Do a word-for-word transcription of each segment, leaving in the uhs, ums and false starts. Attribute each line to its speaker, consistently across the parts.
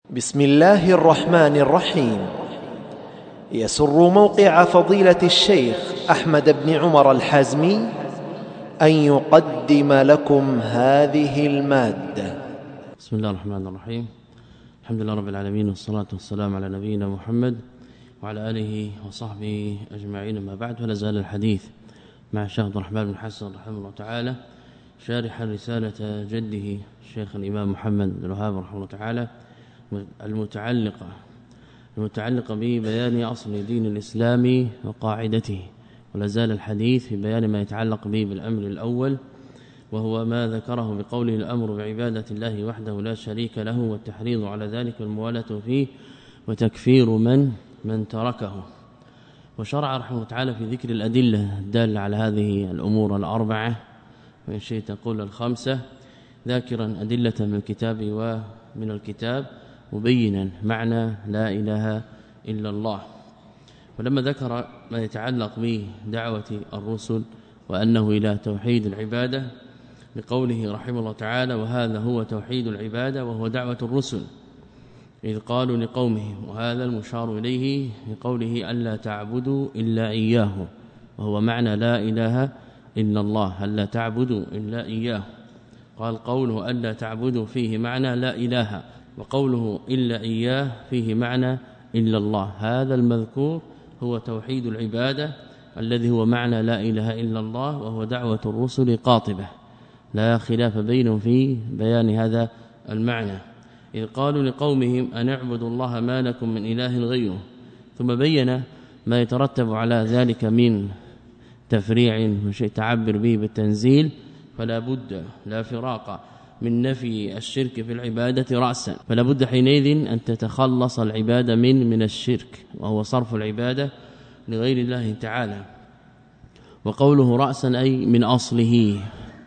Speaker 1: بسم الله الرحمن الرحيم. يسر موقع فضيلة الشيخ أحمد بن عمر الحازمي أن يقدم لكم هذه المادة.
Speaker 2: بسم الله الرحمن الرحيم. الحمد لله رب العالمين، والصلاة والسلام على نبينا محمد وعلى آله وصحبه أجمعين. ما بعد، فلا زال الحديث مع الشيخ عبد الرحمن بن حسن رحمه الله تعالى شارح رسالة جده الشيخ الإمام محمد بن الوهاب رحمه الله تعالى المتعلقة المتعلقة ببيان أصل دين الإسلام وقاعدته، ولا زال الحديث في بيان ما يتعلق به بالأمر الأول، وهو ما ذكره بقوله الأمر بعبادة الله وحده لا شريك له، والتحريض على ذلك والموالاة فيه، وتكفير من من تركه. وشرع رحمه الله تعالى في ذكر الأدلة الدالة على هذه الأمور الأربعة، وإن شئت تقول الخمسة، ذاكرا أدلة من الكتاب ومن الكتاب، مبينا معنى لا إله إلا الله. ولما ذكر ما يتعلق بدعوة الرسل وأنه إلى توحيد العبادة بقوله رحمه الله تعالى: وهذا هو توحيد العبادة وهو دعوة الرسل إذ قالوا لقومهم، وهذا المشار إليه بقوله ألا تعبدوا إلا إياه، وهو معنى لا إله إلا الله، ألا تعبدوا إلا إياه. قال قوله ألا تعبدوا فيه معنى لا إله، وقوله إلا إياه فيه معنى إلا الله. هذا المذكور هو توحيد العبادة الذي هو معنى لا إله إلا الله، وهو دعوة الرسل قاطبة، لا خلاف بينهم في بيان هذا المعنى. إذ قالوا لقومهم أن اعبدوا الله ما لكم من إله غيره، ثم بين ما يترتب على ذلك من تفريع وشيء تعبر به بالتنزيل، فلا بد لا فراق من نفي الشرك في العبادة رأسا، فلا بد حينئذ أن تتخلص العبادة من من الشرك، وهو صرف العبادة لغير الله تعالى. وقوله رأسا أي من أصله،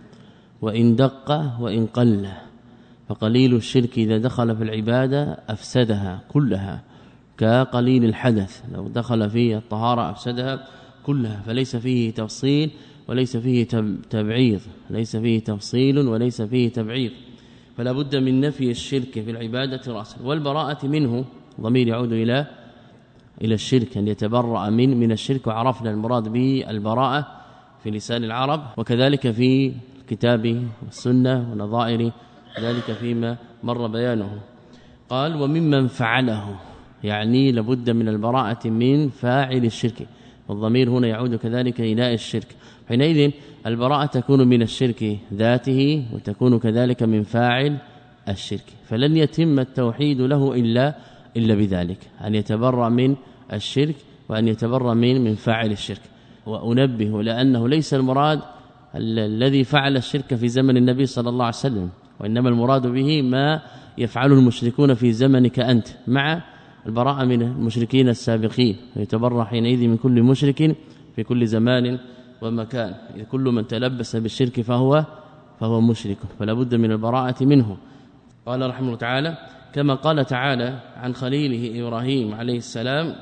Speaker 2: وإن دق وإن قل، فقليل الشرك إذا دخل في العبادة أفسدها كلها، كقليل الحدث لو دخل في الطهارة أفسدها كلها، فليس فيه تفصيل وليس فيه تبعيض، ليس فيه تفصيل وليس فيه تبعيض، فلا بد من نفي الشرك في العبادة رأسا. والبراءة منه ضمير يعود إلى إلى الشرك، أن يتبرأ من من الشرك، وعرفنا المراد به البراءة في لسان العرب، وكذلك في الكتاب والسنة ونظائر ذلك فيما مر بيانه. قال وممن فعله، يعني لابد من البراءة من فاعل الشرك، والضمير هنا يعود كذلك إلى الشرك. حينئذ البراءة تكون من الشرك ذاته، وتكون كذلك من فاعل الشرك، فلن يتم التوحيد له إلا إلا بذلك، أن يتبرأ من الشرك وأن يتبرأ من من فاعل الشرك. وأنبه لأنه ليس المراد الذي فعل الشرك في زمن النبي صلى الله عليه وسلم، وإنما المراد به ما يفعله المشركون في زمنك أنت، مع البراءة من المشركين السابقين، ويتبرأ حينئذ من كل مشرك في كل زمان ومكان. إذ كل من تلبس بالشرك فهو فهو مشرك، فلا بد من البراءة منه. قال رحمه الله تعالى كما قال تعالى عن خليله إبراهيم عليه السلام: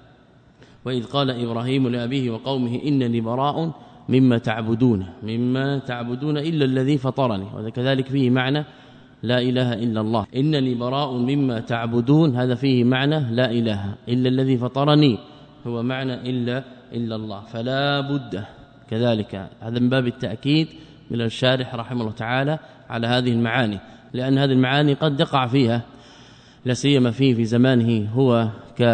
Speaker 2: وإذ قال إبراهيم لأبيه وقومه إنني براء مما تعبدون مما تعبدون إلا الذي فطرني. وكذلك فيه معنى لا إله إلا الله، إنني براء مما تعبدون، هذا فيه معنى لا إله إلا الذي فطرني، هو معنى إلا إلا الله. فلا بد كذلك، هذا من باب التأكيد من الشارح رحمه الله تعالى على هذه المعاني، لأن هذه المعاني قد يقع فيها، لا سيما فيه في زمانه هو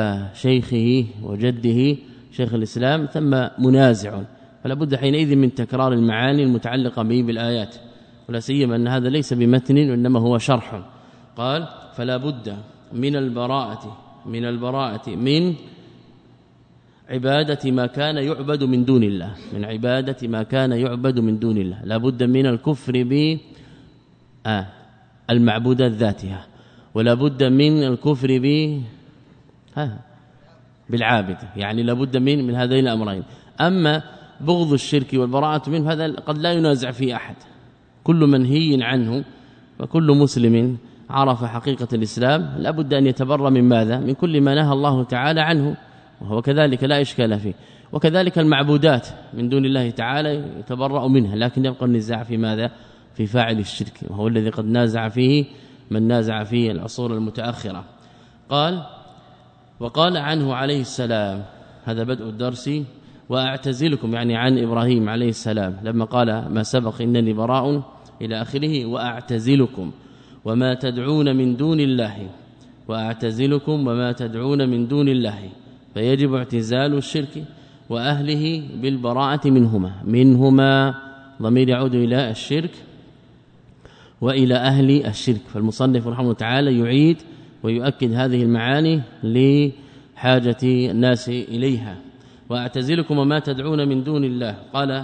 Speaker 2: كشيخه وجده شيخ الإسلام ثم منازع، فلا بد حينئذ من تكرار المعاني المتعلقة به بالآيات، ولا سيما أن هذا ليس بمتن وإنما هو شرح. قال فلا بد من البراءة من البراءة من عبادة ما كان يعبد من دون الله من عبادة ما كان يعبد من دون الله لا بد من الكفر ب آه المعبودات ذاتها، ولا بد من الكفر ب ها بالعابد، يعني لا بد من من هذين الأمرين. أما بغض الشرك والبراءة منه هذا قد لا ينازع فيه أحد، كل منهي عنه، وكل مسلم عرف حقيقة الإسلام لا بد أن يتبرأ من ماذا؟ من كل ما نهى الله تعالى عنه، وهو كذلك لا إشكال فيه. وكذلك المعبودات من دون الله تعالى يتبرأ منها، لكن يبقى النزاع في ماذا؟ في فاعل الشرك، وهو الذي قد نازع فيه من نازع فيه العصور المتأخرة. قال وقال عنه عليه السلام، هذا بدء الدرس، واعتزلكم يعني عن إبراهيم عليه السلام لما قال ما سبق إنني براء إلى آخره، واعتزلكم وما تدعون من دون الله، واعتزلكم وما تدعون من دون الله، فيجب اعتزال الشرك وأهله بالبراءة منهما. منهما ضمير يعود إلى الشرك وإلى أهل الشرك، فالمصنف رحمه الله تعالى يعيد ويؤكد هذه المعاني لحاجة الناس إليها. واعتزلكم وما تدعون من دون الله. قال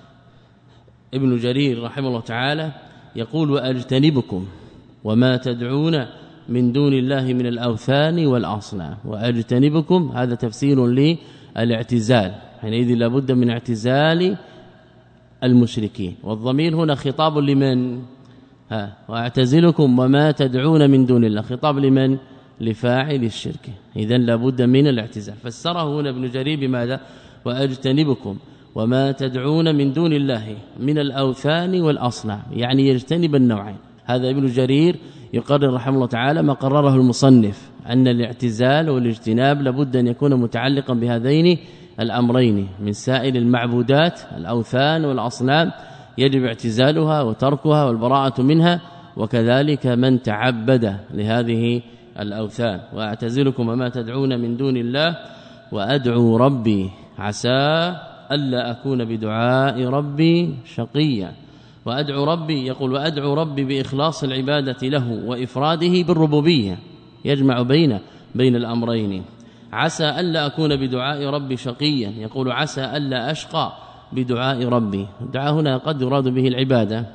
Speaker 2: ابن جرير رحمه الله تعالى يقول واجتنبكم وما تدعون من دون الله من الأوثان والأصنام. واجتنبكم هذا تفسير للاعتزال، حينئذ لابد من اعتزال المشركين، والضمير هنا خطاب لمن؟ ها واعتزلكم وما تدعون من دون الله، خطاب لمن؟ لفاعل الشرك، اذا لابد من الاعتزال. فسره هنا ابن جرير بماذا؟ واجتنبكم وما تدعون من دون الله من الأوثان والأصنام، يعني يجتنب النوعين. هذا ابن جرير يقرر رحمه الله تعالى ما قرره المصنف، أن الاعتزال والاجتناب لابد أن يكون متعلقا بهذين الأمرين من سائر المعبودات الأوثان والأصنام، يجب اعتزالها وتركها والبراءة منها، وكذلك من تعبد لهذه الأوثان. واعتزلكم وما تدعون من دون الله وأدعو ربي عسى ألا أكون بدعاء ربي شقيا. وأدعو ربي، يقول وأدعو ربي بإخلاص العبادة له وإفراده بالربوبية، يجمع بين بين الأمرين. عسى ألا أكون بدعاء ربي شقيا، يقول عسى ألا أشقى بدعاء ربي. الدعاء هنا قد يراد به العبادة،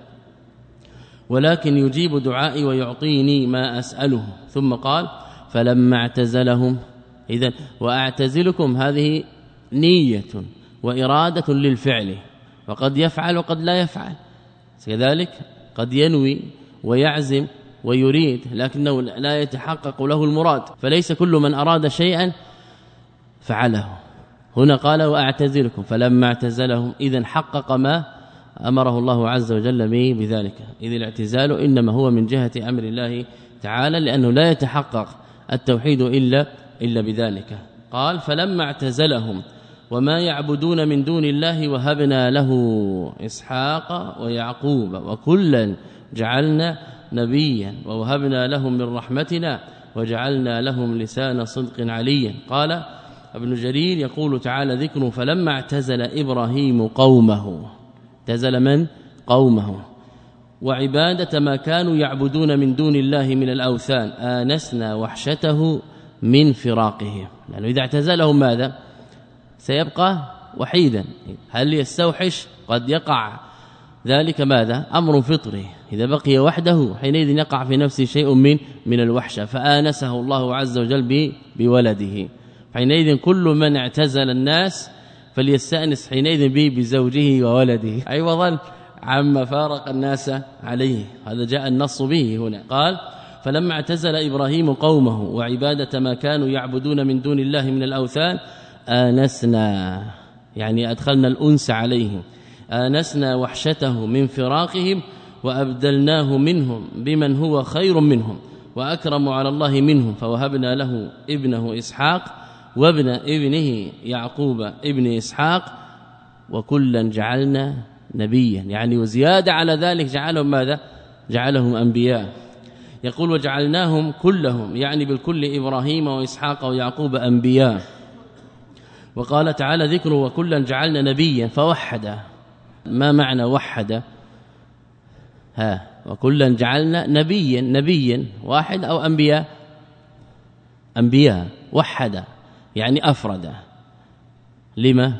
Speaker 2: ولكن يجيب دعائي ويعطيني ما أسأله. ثم قال فلما اعتزلهم، إذن وأعتزلكم هذه نية وإرادة للفعل، وقد يفعل وقد لا يفعل، كذلك قد ينوي ويعزم ويريد لكنه لا يتحقق له المراد، فليس كل من أراد شيئا فعله. هنا قال واعتزلكم فلما اعتزلهم، إذن حقق ما أمره الله عز وجل به بذلك، إذ الاعتزال إنما هو من جهة أمر الله تعالى، لأنه لا يتحقق التوحيد إلا إلا بذلك. قال فلما اعتزلهم وما يعبدون من دون الله وهبنا له إسحاق ويعقوب وكلا جعلنا نبيا ووهبنا لهم من رحمتنا وجعلنا لهم لسان صدق عليا. قال ابن جرير يقول تعالى ذكر فلما اعتزل إبراهيم قومه، اعتزل من؟ قومه، وعبادة ما كانوا يعبدون من دون الله من الأوثان، آنسنا وحشته من فراقهم، لأنه إذا اعتزلهم ماذا؟ سيبقى وحيدا. هل يستوحش؟ قد يقع ذلك ماذا؟ أمر فطري، إذا بقي وحده حينئذ يقع في نفسه شيء من من الوحشة، فآنسه الله عز وجل بولده. حينئذ كل من اعتزل الناس فليستأنس حينئذ به بزوجه وولده عوضا عما فارق الناس عليه، هذا جاء النص به هنا. قال فلما اعتزل إبراهيم قومه وعبادة ما كانوا يعبدون من دون الله من الأوثان، آنسنا يعني أدخلنا الأنس عليهم، آنسنا وحشته من فراقهم وأبدلناه منهم بمن هو خير منهم وأكرم على الله منهم، فوهبنا له ابنه إسحاق وابن ابنه يعقوب ابن إسحاق وكلا جعلنا نبيا، يعني وزيادة على ذلك جعلهم ماذا؟ جعلهم أنبياء. يقول وجعلناهم كلهم يعني بالكل إبراهيم وإسحاق ويعقوب أنبياء. وقال تعالى ذكره وكلا جعلنا نبيا فوحد. ما معنى وحد؟ ها وكلا جعلنا نبيا، نبيا واحد أو أنبياء؟ أنبياء. وحد يعني أفرد. لما؟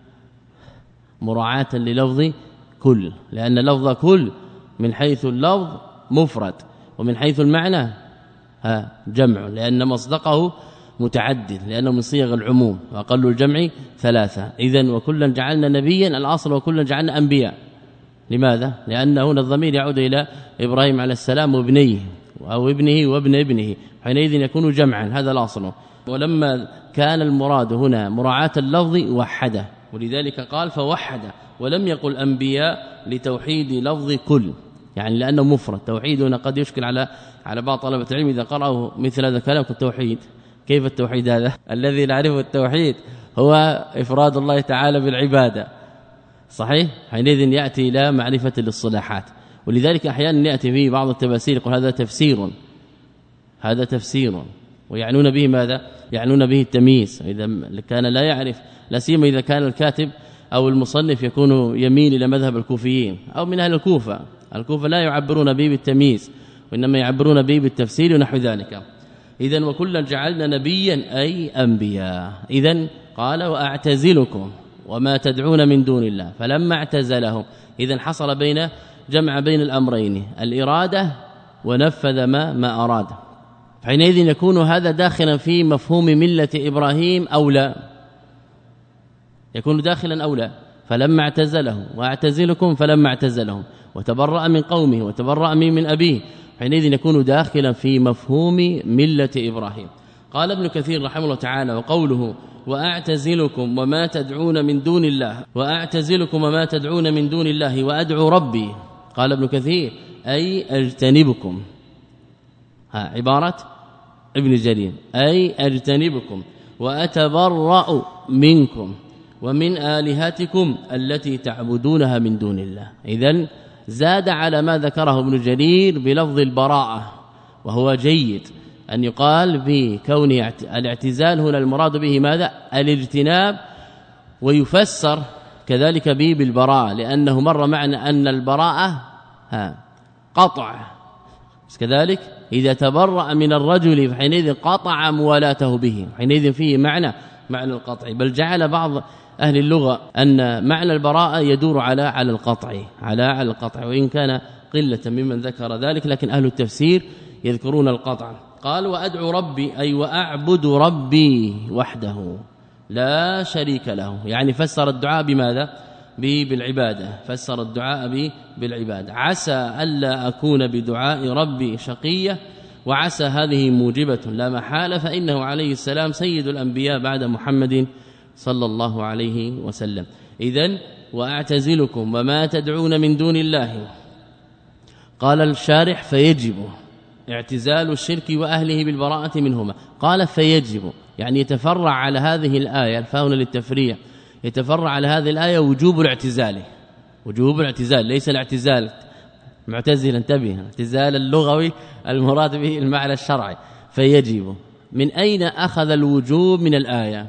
Speaker 2: مراعاة للفظ كل، لأن لفظ كل من حيث اللفظ مفرد ومن حيث المعنى ها جمع، لأن مصدقه متعدد، لأنه من صيغ العموم وأقل الجمع ثلاثة. إذن وكلا جعلنا نبيا، الأصل وكلا جعلنا أنبياء. لماذا؟ لأن هنا الضمير يعود إلى إبراهيم عليه السلام وابنيه أو ابنه وابن ابنه، حينئذ يكون جمعا، هذا الأصل. ولما كان المراد هنا مراعاة اللفظ وحده، ولذلك قال فوحد ولم يقل أنبياء لتوحيد لفظ كل، يعني لانه مفرد. توحيد هنا قد يشكل على على بعض طلبه العلم اذا قرأوا مثل هذا الكلام كالتوحيد. كيف التوحيد هذا؟ الذي نعرفه التوحيد هو افراد الله تعالى بالعباده، صحيح؟ حينئذ ياتي الى معرفه الاصطلاحات، ولذلك احيانا ياتي فيه بعض التفاسير يقول هذا تفسير هذا تفسير ويعنون به ماذا؟ يعنون به التمييز. اذا كان لا يعرف، لا سيما اذا كان الكاتب أو المصنف يكون يميل إلى مذهب الكوفيين أو من أهل الكوفة. الكوفة لا يعبرون به بالتمييز وإنما يعبرون به بالتفسير ونحو ذلك. إذن وكلا جعلنا نبيا أي أنبياء. إذن قال وأعتزلكم وما تدعون من دون الله، فلما اعتزلهم إذن حصل بين جمع بين الأمرين الإرادة ونفذ ما ما أراد. حينئذ يكون هذا داخلا في مفهوم ملة إبراهيم أو لا؟ يكون داخلا أو لا؟ فلما اعتزلهم واعتزلكم فلما اعتزلهم وتبرأ من قومه وتبرأ من أبيه، حينئذ يكون داخلا في مفهوم ملة إبراهيم. قال ابن كثير رحمه الله تعالى وقوله واعتزلكم وما تدعون من دون الله، واعتزلكم وما تدعون من دون الله وادعو ربي، قال ابن كثير أي اجتنبكم. ها عبارة ابن جرير أي اجتنبكم وأتبرأ منكم ومن آلهتكم التي تعبدونها من دون الله. إذن زاد على ما ذكره ابن جرير بلفظ البراءة، وهو جيد أن يقال بكون الاعتزال هنا المراد به ماذا؟ الاجتناب، ويفسر كذلك به بالبراءة، لأنه مر معنا أن البراءة ها قطع، كذلك إذا تبرأ من الرجل فحينئذ قطع موالاته به، حينئذ فيه معنى معنى القطع. بل جعل بعض أهل اللغة أن معنى البراءة يدور على على القطع على على القطع، وإن كان قلة ممن ذكر ذلك، لكن أهل التفسير يذكرون القطع. قال وأدعو ربي أي وأعبد ربي وحده لا شريك له، يعني فسر الدعاء بماذا؟ بالعبادة، فسر الدعاء بالعبادة. عسى ألا أكون بدعاء ربي شقية، وعسى هذه موجبة لا محالة، فإنه عليه السلام سيد الأنبياء بعد محمد صلى الله عليه وسلم. إذن وأعتزلكم وما تدعون من دون الله. قال الشارح فيجب اعتزال الشرك وأهله بالبراءة منهما. قال فيجب يعني يتفرع على هذه الآية، الفاء للتفريع، يتفرع على هذه الآية وجوب الاعتزال، وجوب الاعتزال ليس الاعتزال معتزل، انتبه، الاعتزال اللغوي المراد به المعنى الشرعي. فيجب من أين أخذ الوجوب من الآية؟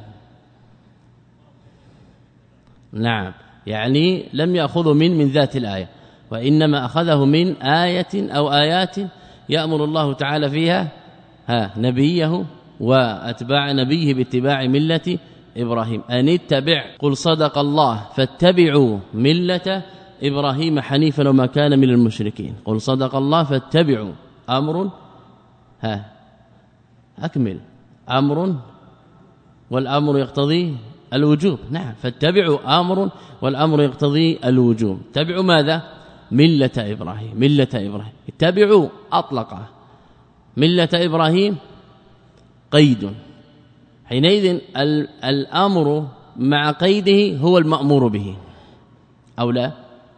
Speaker 2: نعم، يعني لم يأخذه من من ذات الآية، وإنما أخذه من آية أو آيات يأمر الله تعالى فيها ها نبيه وأتباع نبيه باتباع ملة إبراهيم. أن اتبع قل صدق الله فاتبعوا ملة إبراهيم حنيفا وما كان من المشركين. قل صدق الله فاتبعوا أمر ها أكمل أمر والأمر يقتضي الوجوب. نعم، فاتبعوا أمر والأمر يقتضي الوجوب. تبعوا ماذا؟ ملة إبراهيم، ملة إبراهيم. اتبعوا أطلق ملة إبراهيم قيد، حينئذ الأمر مع قيده هو المأمور به أو لا؟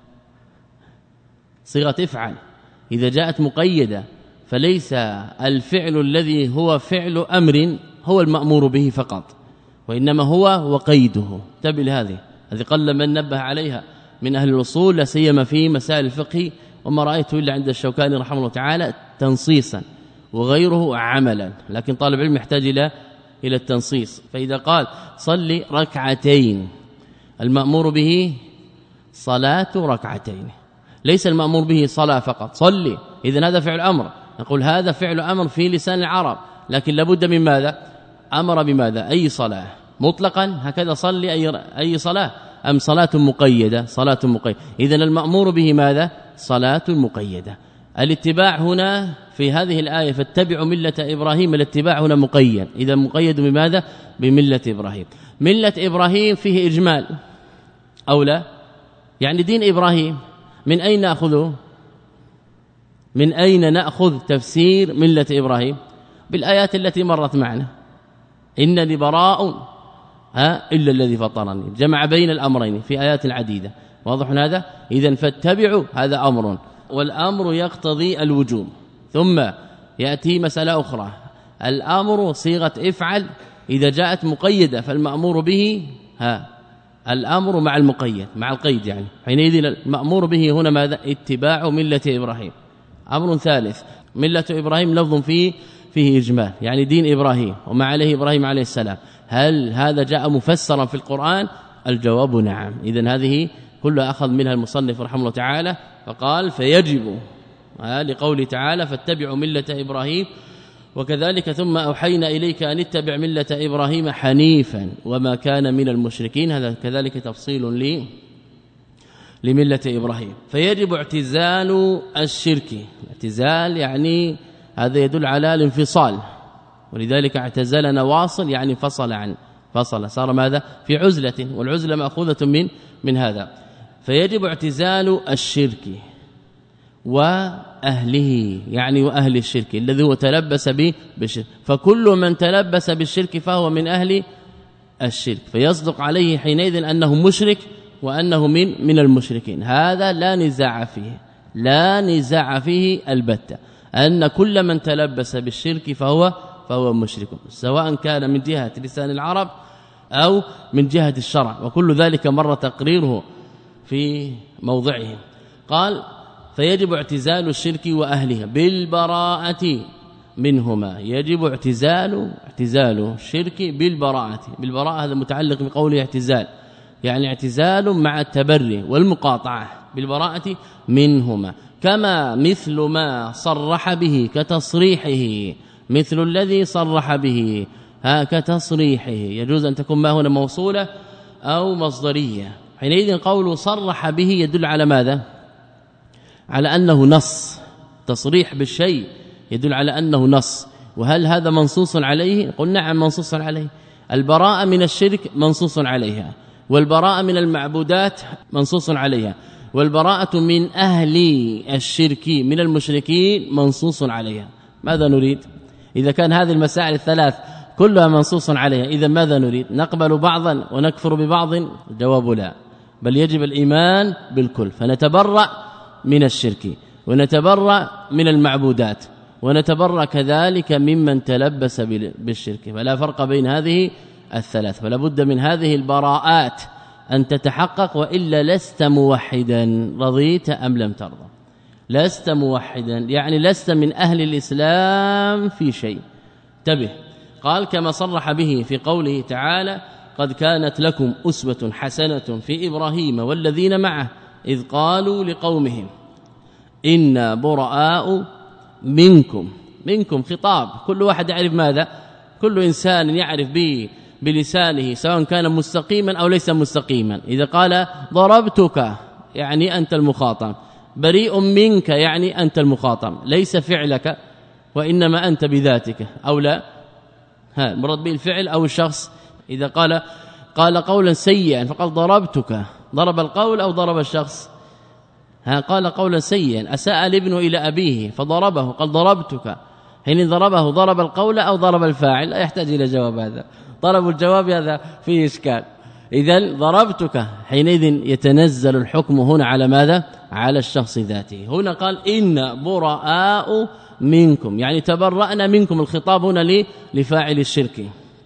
Speaker 2: صيغة افعل إذا جاءت مقيدة فليس الفعل الذي هو فعل أمر هو المأمور به فقط، وإنما هو وقيده. تبع لهذه هذه قل من نبه عليها من أهل الوصول، لا سيما في مسائل الفقه، وما رأيته إلا عند الشوكاني رحمه الله تعالى تنصيصا وغيره عملا، لكن طالب العلم يحتاج إلى إلى التنصيص. فإذا قال صلي ركعتين المأمور به صلاة ركعتين، ليس المأمور به صلاة فقط، صلي، إذن هذا فعل أمر، نقول هذا فعل أمر في لسان العرب، لكن لابد من ماذا؟ أمر بماذا؟ أي صلاة مطلقا هكذا، صلي أي أي صلاة أم صلاة مقيدة؟ صلاة مقيدة. إذن المأمور به ماذا؟ صلاة مقيدة. الاتباع هنا في هذه الآية فاتبعوا ملة إبراهيم، الاتباع هنا مقيد، إذا مقيد بماذا؟ بملة إبراهيم. ملة إبراهيم فيه إجمال أو لا؟ يعني دين إبراهيم من أين نأخذه؟ من أين نأخذ تفسير ملة إبراهيم؟ بالآيات التي مرت معنا، إنني براء ها إلا الذي فطرني، جمع بين الأمرين في آيات عديدة، واضح هذا؟ إذن فاتبعوا هذا أمر، والأمر يقتضي الوجوب. ثم يأتي مسألة أخرى، الأمر صيغة افعل إذا جاءت مقيدة فالمأمور به ها الأمر مع المقيد مع القيد، يعني حينئذ المأمور به هنا ماذا؟ اتباع ملة إبراهيم. أمر ثالث، ملة إبراهيم لفظ فيه فيه إجمال، يعني دين إبراهيم وما عليه إبراهيم عليه السلام. هل هذا جاء مفسرا في القرآن؟ الجواب نعم. إذن هذه كلها أخذ منها المصنف رحمه الله تعالى، فقال فيجب لقوله تعالى فاتبعوا ملة إبراهيم وكذلك ثم أوحينا إليك أن اتبع ملة إبراهيم حنيفا وما كان من المشركين. هذا كذلك تفصيل لي لملة إبراهيم. فيجب اعتزال الشرك، اعتزال يعني هذا يدل على الانفصال، ولذلك اعتزلنا واصل يعني فصل عن فصل، صار ماذا؟ في عزلة، والعزلة مأخوذة من من هذا. فيجب اعتزال الشرك وأهله، يعني وأهل الشرك الذي هو تلبس به بالشرك، فكل من تلبس بالشرك فهو من أهل الشرك، فيصدق عليه حينئذ أنه مشرك وأنه من من المشركين. هذا لا نزاع فيه، لا نزاع فيه البتة، أن كل من تلبس بالشرك فهو فهو مشرك، سواء كان من جهة لسان العرب أو من جهة الشرع، وكل ذلك مر تقريره في موضعه. قال فيجب اعتزال الشرك وأهله بالبراءة منهما. يجب اعتزال اعتزال الشرك بالبراءة. بالبراءة هذا متعلق بقوله اعتزال، يعني اعتزال مع التبري والمقاطعة بالبراءة منهما، كما مثل ما صرح به كتصريحه، مثل الذي صرح به ها كتصريحه. يجوز أن تكون ما هنا موصولة أو مصدرية. حينئذ قوله صرح به يدل على ماذا؟ على أنه نص. تصريح بالشيء يدل على أنه نص. وهل هذا منصوص عليه؟ قل نعم منصوص عليه. البراءة من الشرك منصوص عليها، والبراءة من المعبودات منصوص عليها، والبراءة من أهل الشرك من المشركين منصوص عليها. ماذا نريد؟ إذا كان هذه المسائل الثلاث كلها منصوص عليها، إذا ماذا نريد؟ نقبل بعضا ونكفر ببعض؟ الجواب لا، بل يجب الإيمان بالكل. فنتبرأ من الشرك ونتبرأ من المعبودات ونتبرأ كذلك ممن تلبس بالشرك، فلا فرق بين هذه الثلاث. فلا بد من هذه البراءات أن تتحقق، وإلا لست موحدا رضيت أم لم ترضى. لست موحدا يعني لست من أهل الإسلام في شيء. انتبه، قال كما صرح به في قوله تعالى قد كانت لكم أسوة حسنة في إبراهيم والذين معه إذ قالوا لقومهم إنا براء منكم. منكم خطاب، كل واحد يعرف ماذا؟ كل إنسان يعرف به بلسانه سواء كان مستقيما أو ليس مستقيما. إذا قال ضربتك يعني أنت المخاطب، بريء منك يعني أنت المخاطب، ليس فعلك وإنما أنت بذاتك أو لا. ها مراد به الفعل أو الشخص. إذا قال قال قولا سيئا فقال ضربتك، ضرب القول أو ضرب الشخص؟ ها قال قولا سيئا، أساء الابن إلى أبيه فضربه، قال ضربتك، حين ضربه ضرب القول أو ضرب الفاعل؟ لا يحتاج إلى جواب، هذا طلب الجواب هذا فيه إشكال. إذن ضربتك حينئذ يتنزل الحكم هنا على ماذا؟ على الشخص ذاته. هنا قال إن براء منكم يعني تبرأنا منكم، الخطاب هنا لفاعل الشرك.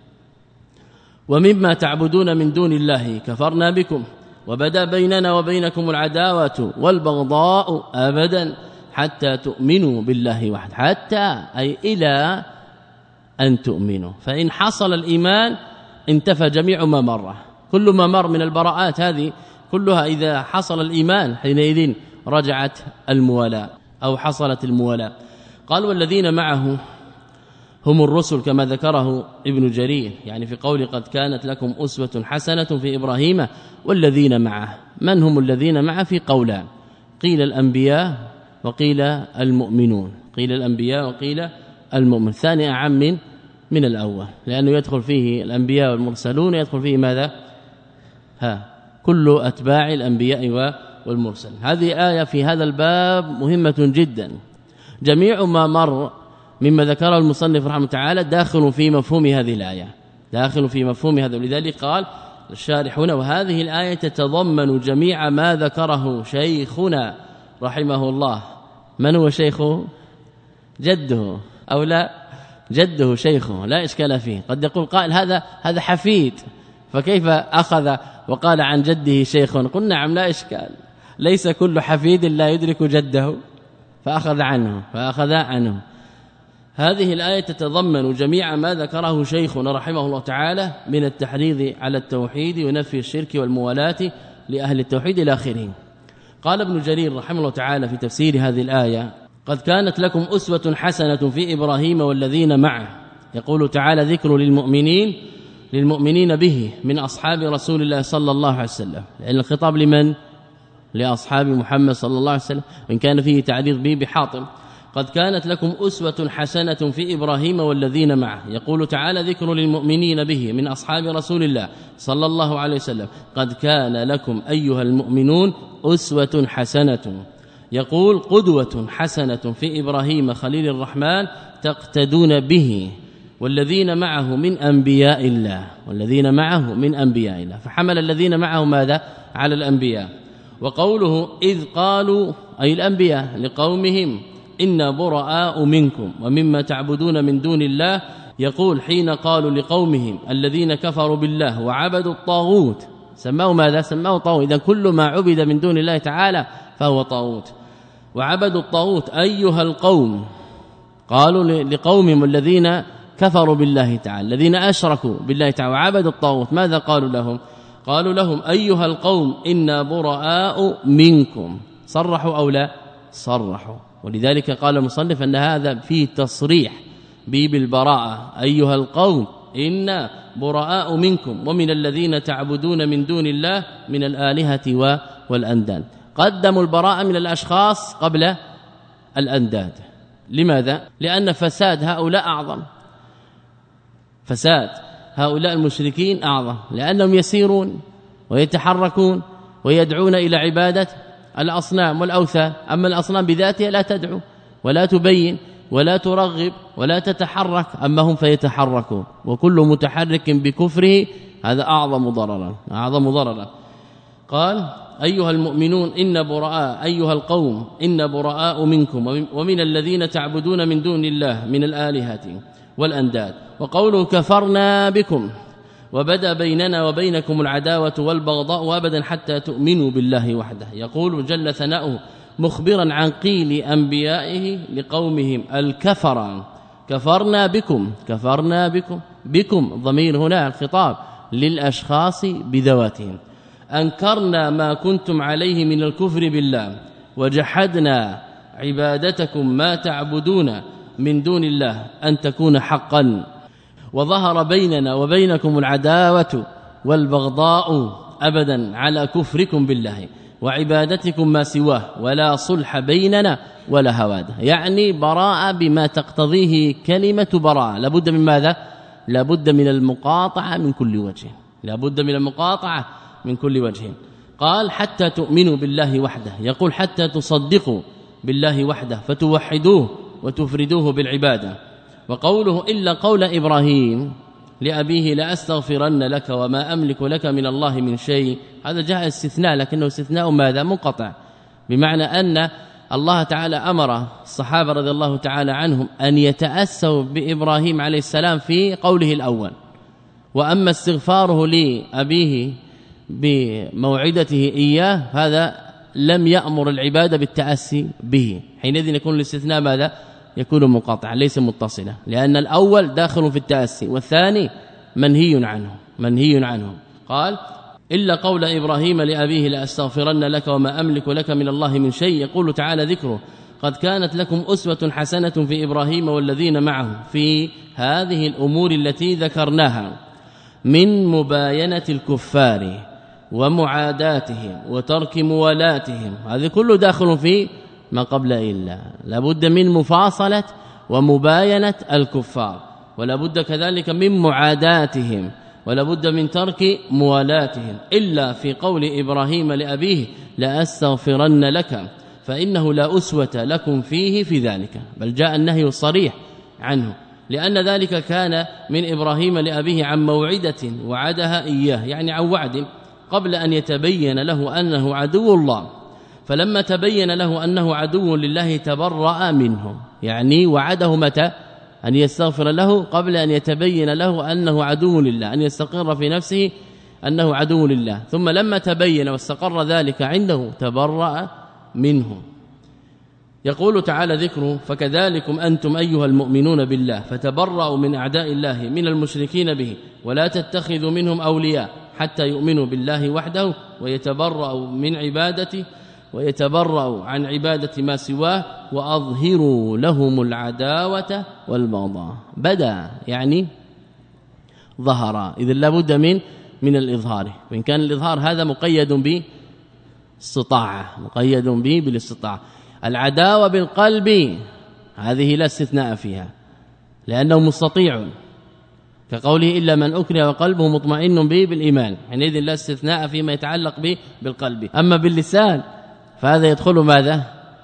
Speaker 2: ومما تعبدون من دون الله كفرنا بكم وبدا بيننا وبينكم العداوة والبغضاء أبدا حتى تؤمنوا بالله وحده، حتى أي إلى أن تؤمنوا. فإن حصل الإيمان انتفى جميع ما مر، كل ما مر من البراءات هذه كلها إذا حصل الإيمان حينئذ رجعت الموالاة أو حصلت الموالاة. قال والذين معه هم الرسل كما ذكره ابن جرير، يعني في قول قد كانت لكم أسوة حسنة في إبراهيم والذين معه. من هم الذين معه؟ في قولان، قيل الأنبياء وقيل المؤمنون، قيل الأنبياء وقيل المؤمن. الثاني أعم من من الأول، لأنه يدخل فيه الأنبياء والمرسلون، يدخل فيه ماذا؟ ها كل أتباع الأنبياء والمرسل. هذه آية في هذا الباب مهمة جدا. جميع ما مر مما ذكره المصنف رحمه تعالى داخل في مفهوم هذه الآية، داخل في مفهوم هذا. ولذلك قال الشارح هنا وهذه الآية تتضمن جميع ما ذكره شيخنا رحمه الله من هو شيخه؟ جده أو لا؟ جده شيخه لا إشكال فيه. قد يقول قائل هذا هذا حفيد، فكيف أخذ وقال عن جده شيخ؟ قلنا نعم لا إشكال، ليس كل حفيد لا يدرك جده فأخذ عنه فأخذ عنه. هذه الآية تتضمن جميع ما ذكره شيخنا رحمه الله تعالى من التحريض على التوحيد ونفي الشرك والموالاة لأهل التوحيد إلى آخره. قال ابن جرير رحمه الله تعالى في تفسير هذه الآية: قد كانت لكم أسوة حسنة في إبراهيم والذين معه. يقول تعالى: ذكر للمؤمنين للمؤمنين به من أصحاب رسول الله صلى الله عليه وسلم، لأن الخطاب لمن؟ لأصحاب محمد صلى الله عليه وسلم، وإن كان فيه تعريض به بحاطم. قد كانت لكم أسوة حسنة في إبراهيم والذين معه. يقول تعالى: ذكر للمؤمنين به من أصحاب رسول الله صلى الله عليه وسلم. قد كان لكم أيها المؤمنون أسوة حسنة. يقول: قدوة حسنة في إبراهيم خليل الرحمن تقتدون به والذين معه من أنبياء الله، والذين معه من أنبياء الله، فحمل الذين معه ماذا؟ على الأنبياء. وقوله: إذ قالوا أي الأنبياء لقومهم إنا براء منكم ومما تعبدون من دون الله. يقول: حين قالوا لقومهم الذين كفروا بالله وعبدوا الطاغوت، سماه ماذا؟ سماه طاغوت. إذن كل ما عبد من دون الله تعالى فهو طاغوت. وعبدوا الطاغوت أيها القوم، قالوا لقومهم الذين كفروا بالله تعالى الذين أشركوا بالله تعالى وعبدوا الطاغوت، ماذا قالوا لهم؟ قالوا لهم: أيها القوم إنا براء منكم. صرحوا أو لا؟ صرحوا. ولذلك قال المصنف أن هذا فيه تصريح بالبراءة: أيها القوم إنا براء منكم ومن الذين تعبدون من دون الله من الآلهة والأنداد. قدموا البراءة من الأشخاص قبل الأنداد. لماذا؟ لأن فساد هؤلاء أعظم، فساد هؤلاء المشركين أعظم، لأنهم يسيرون ويتحركون ويدعون إلى عبادة الأصنام والأوثان. أما الأصنام بذاتها لا تدعو ولا تبين ولا ترغب ولا تتحرك، أما هم فيتحركون، وكل متحرك بكفره هذا أعظم ضررا أعظم ضررا. قال: أيها المؤمنون إن براء أيها القوم إن براء منكم ومن الذين تعبدون من دون الله من الآلهة والأنداد. وقوله: كفرنا بكم وبدا بيننا وبينكم العداوة والبغضاء وابدا حتى تؤمنوا بالله وحده. يقول جل ثناؤه مخبرا عن قيل أنبيائه لقومهم الكفر: كفرنا بكم كفرنا بكم بكم ضمير هنا الخطاب للأشخاص بذواتهم. أنكرنا ما كنتم عليه من الكفر بالله وجحدنا عبادتكم ما تعبدون من دون الله أن تكون حقا، وظهر بيننا وبينكم العداوة والبغضاء أبدا على كفركم بالله وعبادتكم ما سواه ولا صلح بيننا ولا هواده. يعني براءة بما تقتضيه كلمة براءة. لابد من ماذا؟ لابد من المقاطعة من كل وجه، لابد من المقاطعة من كل وجه. قال: حتى تؤمنوا بالله وحده. يقول: حتى تصدقوا بالله وحده فتوحدوه وتفردوه بالعبادة. وقوله: إلا قول إبراهيم لأبيه لأستغفرن لك وما أملك لك من الله من شيء، هذا جاء استثناء لكنه استثناء ماذا؟ منقطع، بمعنى أن الله تعالى أمر الصحابة رضي الله تعالى عنهم أن يتأسوا بإبراهيم عليه السلام في قوله الأول، وأما استغفاره لأبيه بموعدته إياه هذا لم يأمر العبادة بالتأسي به. حينئذ يكون الاستثناء ماذا؟ يكون منقطعا ليس متصلا، لأن الأول داخل في التأسي والثاني منهي عنه منهي عنه. قال: إلا قول إبراهيم لأبيه لأستغفرن لك وما أملك لك من الله من شيء. يقول تعالى ذكره: قد كانت لكم أسوة حسنة في إبراهيم والذين معه في هذه الأمور التي ذكرناها من مباينة الكفار ومعاداتهم وترك موالاتهم، هذا كله داخل في ما قبل إلا. لابد من مفاصلة ومباينة الكفار، ولابد كذلك من معاداتهم، ولابد من ترك موالاتهم. إلا في قول إبراهيم لأبيه لأستغفرن لك فإنه لا أسوة لكم فيه في ذلك، بل جاء النهي الصريح عنه، لأن ذلك كان من إبراهيم لأبيه عن موعدة وعدها إياه، يعني عن وعد قبل أن يتبين له أنه عدو الله، فلما تبين له أنه عدو لله تبرأ منه، يعني وعده متى؟ أن يستغفر له قبل أن يتبين له أنه عدو لله، أن يستقر في نفسه أنه عدو لله، ثم لما تبين واستقر ذلك عنده تبرأ منه. يقول تعالى ذكره: فكذلكم أنتم أيها المؤمنون بالله فتبرأوا من أعداء الله من المشركين به ولا تتخذوا منهم أولياء حتى يؤمنوا بالله وحده ويتبرأوا من عبادته ويتبرأوا عن عبادة ما سواه وأظهروا لهم العداوة والبغضاء. بدأ يعني ظهر، إذا لابد من من الإظهار، وإن كان الإظهار هذا مقيد باستطاعة، مقيد به بالاستطاعة. العداوة بالقلب هذه لا استثناء فيها لأنه مستطيع، كقوله إلا من أكره وقلبه مطمئن به بالإيمان، حينئذ لا استثناء فيما يتعلق به بالقلب. أما باللسان فهذا يدخل ماذا؟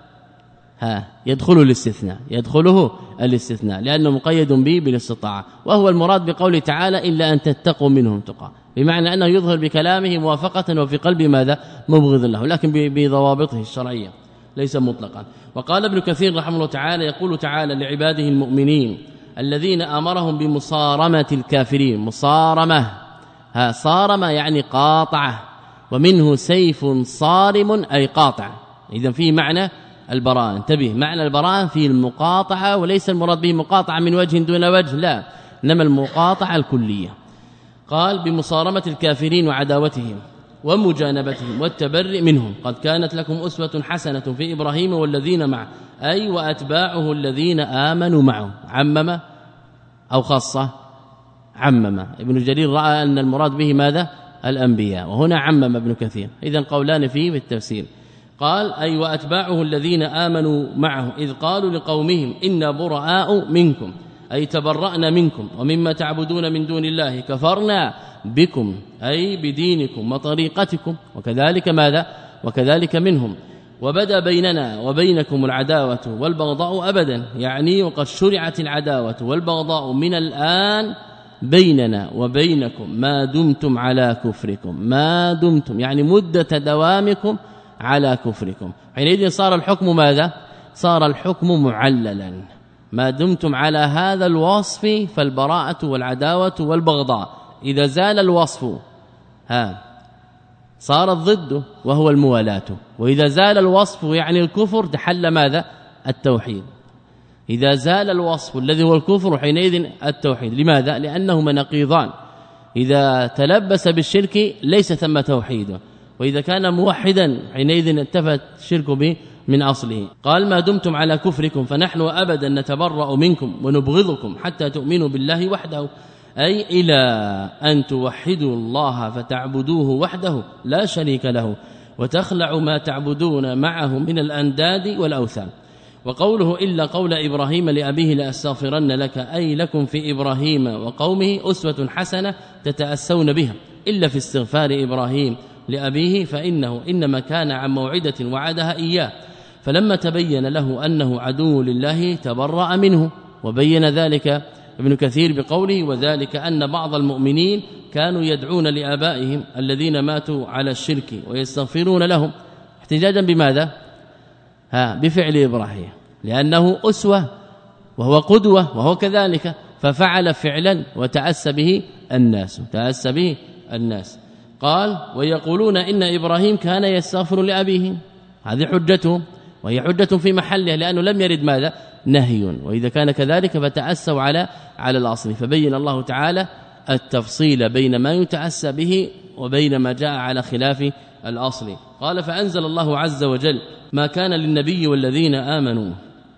Speaker 2: ها يدخل الاستثناء، يدخله الاستثناء لأنه مقيد به بالاستطاعة، وهو المراد بقوله تعالى إلا أن تتقوا منهم تقى، بمعنى أنه يظهر بكلامه موافقة وفي قلب ماذا؟ مبغض له، لكن بضوابطه الشرعية ليس مطلقا. وقال ابن كثير رحمه الله تعالى: يقول تعالى لعباده المؤمنين الذين أمرهم بمصارمة الكافرين. مصارمة، ها صارمة يعني قاطعة، ومنه سيف صارم أي قاطع، إذن فيه معنى البراءة. انتبه، معنى البراءة في المقاطعة، وليس المراد به مقاطعة من وجه دون وجه، لا، إنما المقاطعة الكلية. قال بمصارمة الكافرين وعداوتهم ومجانبتهم والتبرئ منهم. قد كانت لكم أسوة حسنة في إبراهيم والذين معه، أي وأتباعه الذين آمنوا معه. عمم أو خاصة؟ عمم. ابن جرير رأى أن المراد به ماذا؟ الأنبياء، وهنا عمم ابن كثير، إذن قولان فيه بالتفسير. قال أي وأتباعه الذين آمنوا معه إذ قالوا لقومهم إنا براء منكم، أي تبرأنا منكم ومما تعبدون من دون الله كفرنا بكم، أي بدينكم وطريقتكم، وكذلك ماذا؟ وكذلك منهم. وبدا بيننا وبينكم العداوة والبغضاء أبدا، يعني وقد شرعت العداوة والبغضاء من الآن بيننا وبينكم ما دمتم على كفركم، ما دمتم يعني مدة دوامكم على كفركم. حينئذ صار الحكم ماذا؟ صار الحكم معللا، ما دمتم على هذا الوصف فالبراءة والعداوة والبغضاء. إذا زال الوصف ها صار الضد وهو الموالاة، وإذا زال الوصف يعني الكفر تحل ماذا؟ التوحيد. إذا زال الوصف الذي هو الكفر حينئذ التوحيد. لماذا؟ لأنهما نقيضان، إذا تلبس بالشرك ليس ثم توحيد، وإذا كان موحدا حينئذ انتفت الشرك به من أصله. قال ما دمتم على كفركم فنحن أبدا نتبرأ منكم ونبغضكم حتى تؤمنوا بالله وحده، أي إلى أن توحدوا الله فتعبدوه وحده لا شريك له وتخلعوا ما تعبدون معه من الأنداد والأوثان. وقوله إلا قول إبراهيم لأبيه لأستغفرن لك، أي لكم في إبراهيم وقومه أسوة حسنة تتأسون بها، إلا في استغفار إبراهيم لأبيه فإنه إنما كان عن موعدة وعدها إياه، فلما تبين له أنه عدو لله تبرأ منه. وبين ذلك ابن كثير بقوله وذلك أن بعض المؤمنين كانوا يدعون لآبائهم الذين ماتوا على الشرك ويستغفرون لهم، احتجاجا بماذا؟ ها بفعل إبراهيم، لأنه أسوة وهو قدوة وهو كذلك، ففعل فعلا وتأسى به الناس تأسى به الناس. قال ويقولون إن إبراهيم كان يستغفر لأبيه، هذه حجتهم وهي حجة في محلها، لأنه لم يرد ماذا؟ نهي، وإذا كان كذلك فتأسوا على على الأصل. فبين الله تعالى التفصيل بين ما يتأسى به وبين ما جاء على خلاف الأصل. قال فأنزل الله عز وجل ما كان للنبي والذين آمنوا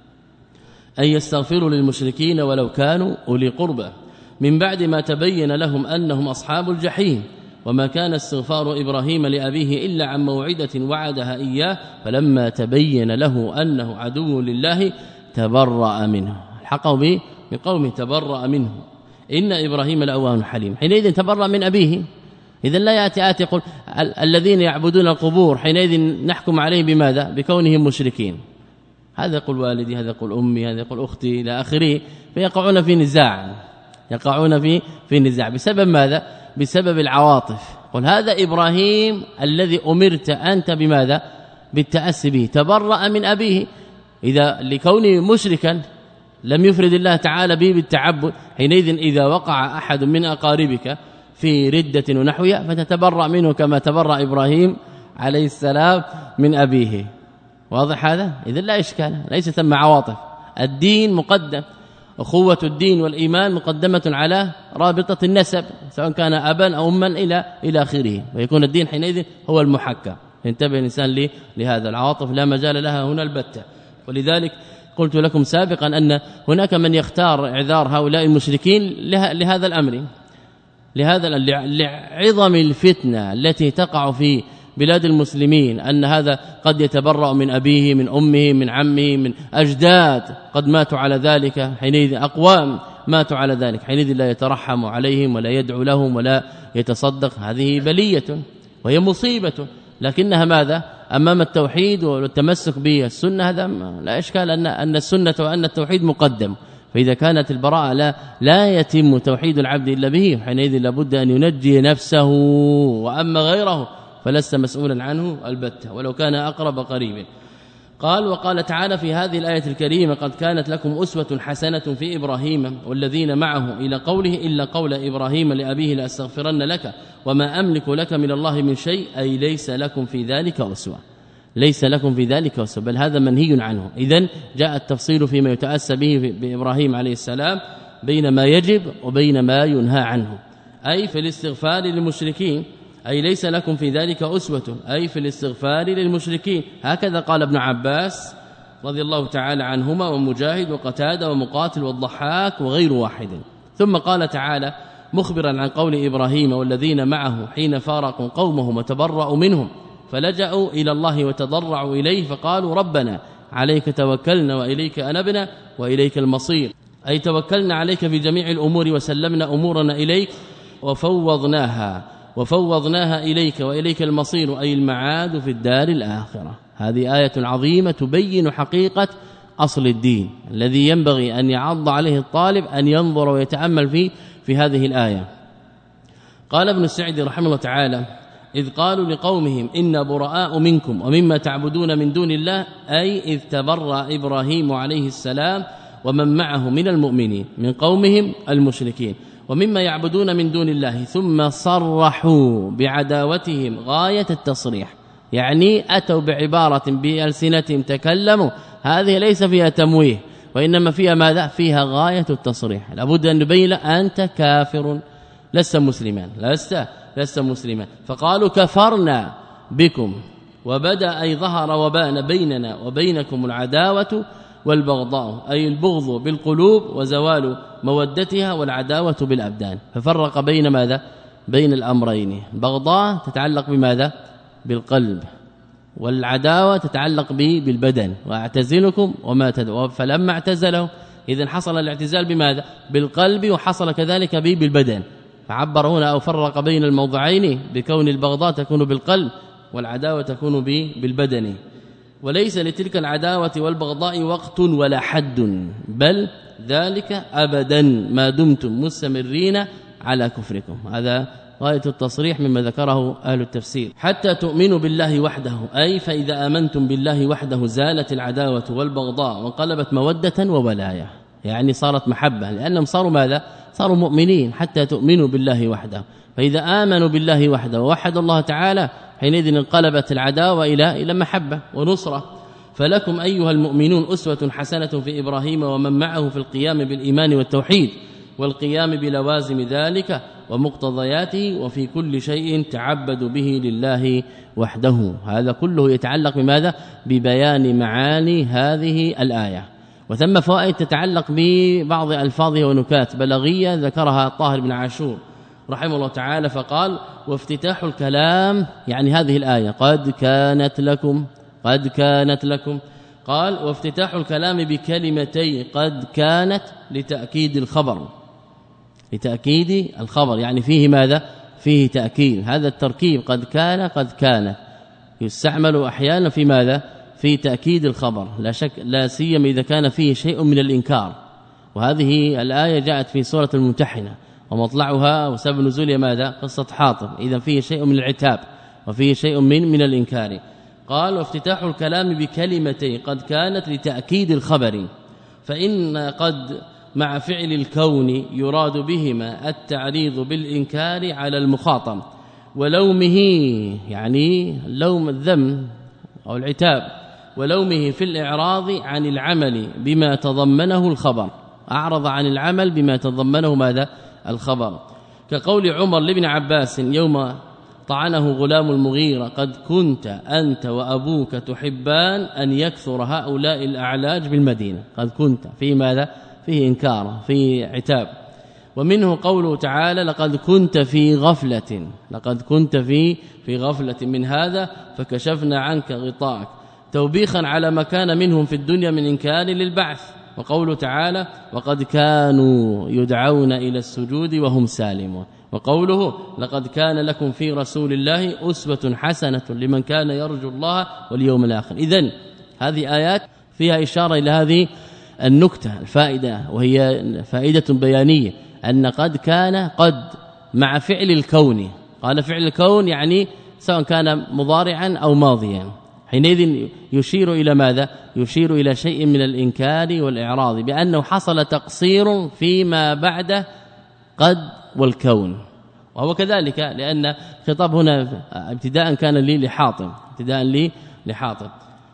Speaker 2: أن يستغفروا للمشركين ولو كانوا أولي قربى من بعد ما تبين لهم أنهم أصحاب الجحيم، وما كان استغفار إبراهيم لأبيه إلا عن موعدة وعدها إياه، فلما تبين له أنه عدو لله تبرأ منه. الحقه به بقوم تبرأ منه إن إبراهيم لأواه حليم. حينئذ تبرأ من أبيه، إذن لا يأتي آتي يقول الذين يعبدون القبور حينئذ نحكم عليه بماذا؟ بكونهم مشركين، هذا يقول والدي، هذا يقول أمي، هذا يقول أختي إلى آخره، فيقعون في نزاع، يقعون في في نزاع بسبب ماذا؟ بسبب العواطف. قل هذا إبراهيم الذي أمرت أنت بماذا؟ بالتأسي به تبرأ من أبيه. إذا لكونه مشركا لم يفرد الله تعالى به بالتعبد، حينئذ إذا وقع أحد من أقاربك في ردة ونحوها فتتبرأ منه كما تبرأ إبراهيم عليه السلام من أبيه. واضح هذا؟ إذن لا إشكال، ليس ثم عواطف. الدين مقدم، أخوة الدين والإيمان مقدمة على رابطة النسب سواء كان أبا أو أما إلى إلى آخره، ويكون الدين حينئذ هو المحكم. ينتبه الإنسان لهذا، العواطف لا مجال لها هنا البتة. ولذلك قلت لكم سابقا أن هناك من يختار إعذار هؤلاء المشركين لهذا الأمر، لهذا لعظم الفتنة التي تقع في بلاد المسلمين، أن هذا قد يتبرأ من أبيه من أمه من عمه من أجداد قد ماتوا على ذلك، حينئذ أقوام ماتوا على ذلك، حينئذ لا يترحم عليهم ولا يدعو لهم ولا يتصدق. هذه بلية وهي مصيبة، لكنها ماذا أمام التوحيد والتمسك بالسنة هذا لا إشكال أن أن السنة وأن التوحيد مقدم. فإذا كانت البراءة لا, لا يتم توحيد العبد إلا به، حينئذ لابد أن ينجي نفسه، وأما غيره فلست مسؤولا عنه البتة ولو كان أقرب قريب. قال وقال تعالى في هذه الآية الكريمة قد كانت لكم أسوة حسنة في إبراهيم والذين معه إلى قوله إلا قول إبراهيم لأبيه لأستغفرن لك وما أملك لك من الله من شيء، أي ليس لكم في ذلك أسوة، ليس لكم في ذلك أسوة، بل هذا منهي عنه. إذن جاء التفصيل فيما يتأسى به بإبراهيم عليه السلام بين ما يجب وبين ما ينهى عنه، أي في الاستغفار للمشركين، أي ليس لكم في ذلك أسوة، أي في الاستغفار للمشركين. هكذا قال ابن عباس رضي الله تعالى عنهما ومجاهد وقتادة ومقاتل والضحاك وغير واحد. ثم قال تعالى مخبرا عن قول إبراهيم والذين معه حين فارقوا قومهم وتبرأوا منهم فلجأوا إلى الله وتضرعوا إليه فقالوا ربنا عليك توكلنا وإليك أنبنا وإليك المصير، أي توكلنا عليك في جميع الأمور وسلمنا أمورنا إليك وفوضناها وفوضناها إليك وإليك المصير، أي المعاد في الدار الآخرة. هذه آية عظيمة تبين حقيقة أصل الدين الذي ينبغي أن يعض عليه الطالب أن ينظر ويتأمل فيه في هذه الآية. قال ابن السعدي رحمه الله تعالى إذ قالوا لقومهم إنا براء منكم ومما تعبدون من دون الله، أي إذ تبرأ إبراهيم عليه السلام ومن معه من المؤمنين من قومهم المشركين ومما يعبدون من دون الله، ثم صرحوا بعداوتهم غاية التصريح، يعني أتوا بعبارة بألسنتهم تكلموا، هذه ليس فيها تمويه وإنما فيها ماذا؟ فيها غاية التصريح. لابد أن نبين أنت كافر لست مسلما، لست لست مسلما. فقالوا كفرنا بكم وبدأ أي ظهر وبان بيننا وبينكم العداوة والبغضاء، أي البغض بالقلوب وزوال مودتها والعداوة بالأبدان. ففرق بين ماذا؟ بين الأمرين. البغضاء تتعلق بماذا؟ بالقلب، والعداوة تتعلق به بالبدن. واعتزلكم وما تدعون، فلما اعتزلهم إذن حصل الاعتزال بماذا؟ بالقلب، وحصل كذلك به بالبدن. فعبر هنا أو فرق بين الموضعين بكون البغضاء تكون بالقلب والعداوة تكون به بالبدن. وليس لتلك العداوة والبغضاء وقت ولا حد، بل ذلك أبدا ما دمتم مستمرين على كفركم. هذا غاية التصريح مما ذكره أهل التفسير. حتى تؤمنوا بالله وحده، أي فإذا آمنتم بالله وحده زالت العداوة والبغضاء وانقلبت مودة وولاية، يعني صارت محبة، لأنهم صاروا ماذا؟ صاروا مؤمنين. حتى تؤمنوا بالله وحده، فإذا آمنوا بالله وحده ووحد الله تعالى حينئذ انقلبت العداوة إلى إلى محبة ونصرة. فلكم أيها المؤمنون أسوة حسنة في إبراهيم ومن معه في القيام بالإيمان والتوحيد والقيام بلوازم ذلك ومقتضياته، وفي كل شيء تعبدوا به لله وحده. هذا كله يتعلق بماذا؟ ببيان معاني هذه الآية. وثم فوائد تتعلق ببعض ألفاظها ونكات بلاغية ذكرها الطاهر بن عاشور رحمه الله تعالى، فقال وافتتاح الكلام، يعني هذه الآية قد كانت لكم قد كانت لكم قال وافتتاح الكلام بكلمتي قد كانت لتأكيد الخبر، لتأكيد الخبر، يعني فيه ماذا؟ فيه تأكيد. هذا التركيب قد كان قد كان يستعمل أحيانا في ماذا؟ في تأكيد الخبر، لا شك، لا سيما إذا كان فيه شيء من الإنكار. وهذه الآية جاءت في سورة الممتحنة ومطلعها وسبب نزولها ماذا؟ قصة حاطب. إذا فيه شيء من العتاب وفيه شيء من من الإنكار. قال وافتتاح الكلام بكلمتين قد كانت لتأكيد الخبر، فإن قد مع فعل الكون يراد بهما التعريض بالإنكار على المخاطب ولومه، يعني لوم الذم أو العتاب، ولومه في الإعراض عن العمل بما تضمنه الخبر، أعرض عن العمل بما تضمنه ماذا الخبر، كقول عمر لابن عباس يوم طعنه غلام المغيرة قد كنت أنت وأبوك تحبان أن يكثر هؤلاء الأعلاج بالمدينة، قد كنت في ماذا فيه إنكار في عتاب. ومنه قوله تعالى لقد كنت في غفلة، لقد كنت في في غفلة من هذا فكشفنا عنك غطاءك، توبيخا على ما كان منهم في الدنيا من إنكار للبعث. وقوله تعالى وقد كانوا يدعون إلى السجود وهم سالمون. وقوله لقد كان لكم في رسول الله أسوة حسنة لمن كان يرجو الله واليوم الآخر. إذن هذه آيات فيها إشارة إلى هذه النكتة الفائدة، وهي فائدة بيانية، أن قد كان قد مع فعل الكون، قال فعل الكون يعني سواء كان مضارعا أو ماضيا، حينئذ يشير إلى ماذا؟ يشير إلى شيء من الإنكار والإعراض بأنه حصل تقصير فيما بعد قد والكون، وهو كذلك لأن خطاب هنا ابتداء كان لي لحاطب، ابتداء لي لحاطب.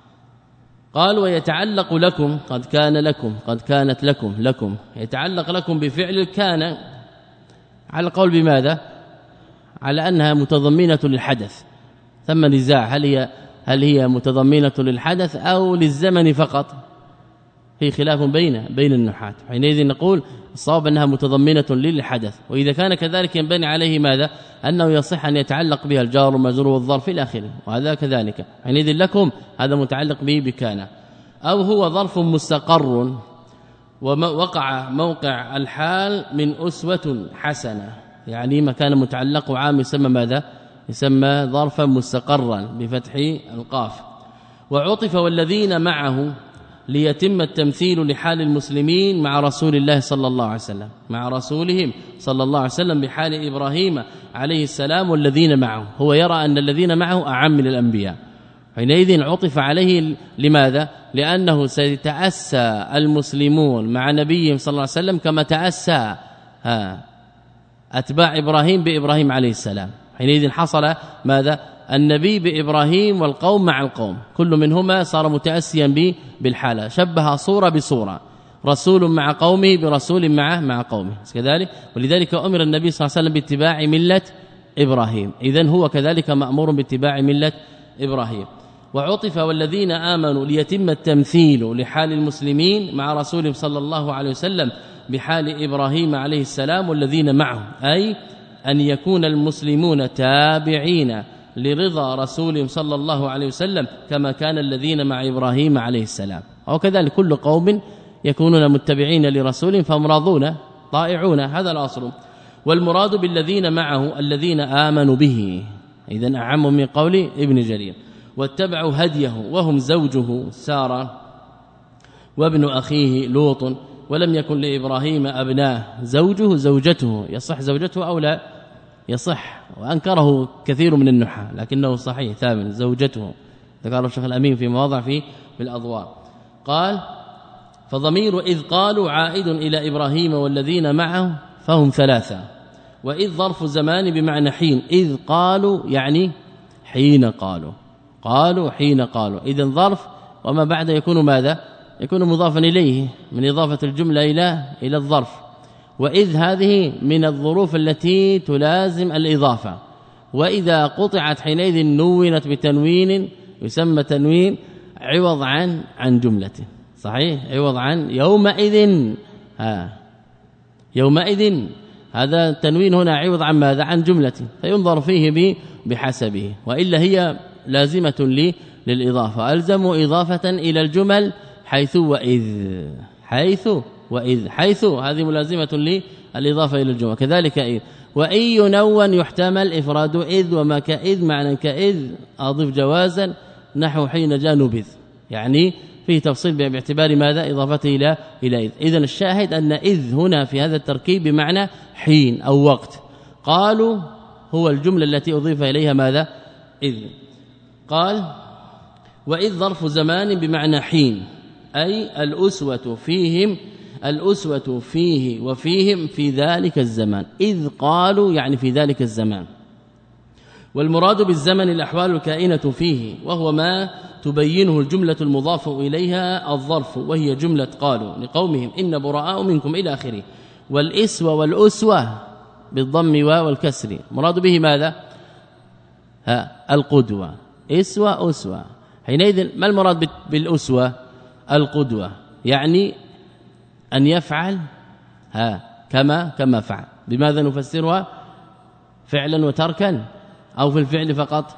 Speaker 2: قال ويتعلق لكم قد كان لكم قد كانت لكم لكم يتعلق لكم بفعل كان على القول بماذا؟ على أنها متضمنة للحدث، ثم نزاع هل هي هل هي متضمنة للحدث أو للزمن فقط، في خلاف بين بين النحاة، حينئذ نقول الصواب أنها متضمنة للحدث، وإذا كان كذلك ينبني عليه ماذا؟ أنه يصح أن يتعلق بها الجار والمجرور والظرف إلى آخره، وهذا كذلك، حينئذ لكم هذا متعلق به بكان، أو هو ظرف مستقر ووقع موقع الحال من أسوة حسنة، يعني ما كان متعلق عام يسمى ماذا؟ يسمى ظرفا مستقرا بفتح القاف. وعطف والذين معه ليتم التمثيل لحال المسلمين مع رسول الله صلى الله عليه وسلم، مع رسولهم صلى الله عليه وسلم بحال إبراهيم عليه السلام والذين معه، هو يرى أن الذين معه أعم من الأنبياء، حينئذ عطف عليه لماذا؟ لأنه سيتأسى المسلمون مع نبيهم صلى الله عليه وسلم كما تأسى أتباع إبراهيم بإبراهيم عليه السلام، حينئذ حصل ماذا؟ النبي بإبراهيم والقوم مع القوم، كل منهما صار متأسيا به بالحالة، شبه صورة بصورة، رسول مع قومه برسول مع مع قومه كذلك، ولذلك أمر النبي صلى الله عليه وسلم باتباع ملة إبراهيم، إذن هو كذلك مأمور باتباع ملة إبراهيم. وعطف والذين آمنوا ليتم التمثيل لحال المسلمين مع رسول صلى الله عليه وسلم بحال إبراهيم عليه السلام والذين معه، أي أن يكون المسلمون تابعين لرضا رسول صلى الله عليه وسلم كما كان الذين مع إبراهيم عليه السلام، وكذلك كل قوم يكونون متبعين لرسول فهم راضون طائعون، هذا الأصل. والمراد بالذين معه الذين آمنوا به، إذن أعم من قول ابن جرير، واتبعوا هديه وهم زوجه سارة وابن أخيه لوط، ولم يكن لإبراهيم أبناه، زوجه زوجته، يصح زوجته أو لا؟ يصح، وأنكره كثير من النحاة لكنه صحيح ثامن زوجته، ذكر الشيخ الأمين في مواضع في بالأضواء. قال فضمير إذ قالوا عائد إلى إبراهيم والذين معه فهم ثلاثة، وإذ ظرف زمان بمعنى حين، إذ قالوا يعني حين قالوا، قالوا حين قالوا، إذن ظرف وما بعد يكون ماذا؟ يكون مضافا إليه من إضافة الجملة إلى إلى الظرف، وإذ هذه من الظروف التي تلازم الإضافة، وإذا قطعت حينئذ نونت بتنوين يسمى تنوين عوض عن عن جملة، صحيح، عوض عن يومئذ، ها يومئذ هذا التنوين هنا عوض عن ماذا؟ عن جملة، فينظر فيه بحسبه، وإلا هي لازمة لي للإضافة، ألزم إضافة إلى الجمل حيث وإذ، حيث وإذ، حيث هذه ملازمة للإضافة إلى الجمل، كذلك إذ. وإن ينون يحتمل إفراد إذ وما كإذ معنى كإذ أضف جوازا نحو حين جاء نبذ، يعني فيه تفصيل باعتبار ماذا؟ إضافته إلى إلى إذ. إذن الشاهد أن إذ هنا في هذا التركيب بمعنى حين أو وقت، قالوا هو الجملة التي أضيف إليها ماذا؟ إذ. قال وإذ ظرف زمان بمعنى حين، أي الأسوة فيهم الأسوة فيه وفيهم في ذلك الزمان، إذ قالوا يعني في ذلك الزمان. والمراد بالزمن الأحوال الكائنة فيه، وهو ما تبينه الجملة المضاف إليها الظرف، وهي جملة قالوا لقومهم إن براء منكم إلى آخره. والإسوة والأسوة بالضم والكسر مراد به ماذا؟ ها القدوة، إسوة أسوة. حينئذ ما المراد بالأسوة؟ القدوة، يعني أن يفعل ها كما كما فعل. بماذا نفسرها؟ فعلا وتركا أو في الفعل فقط؟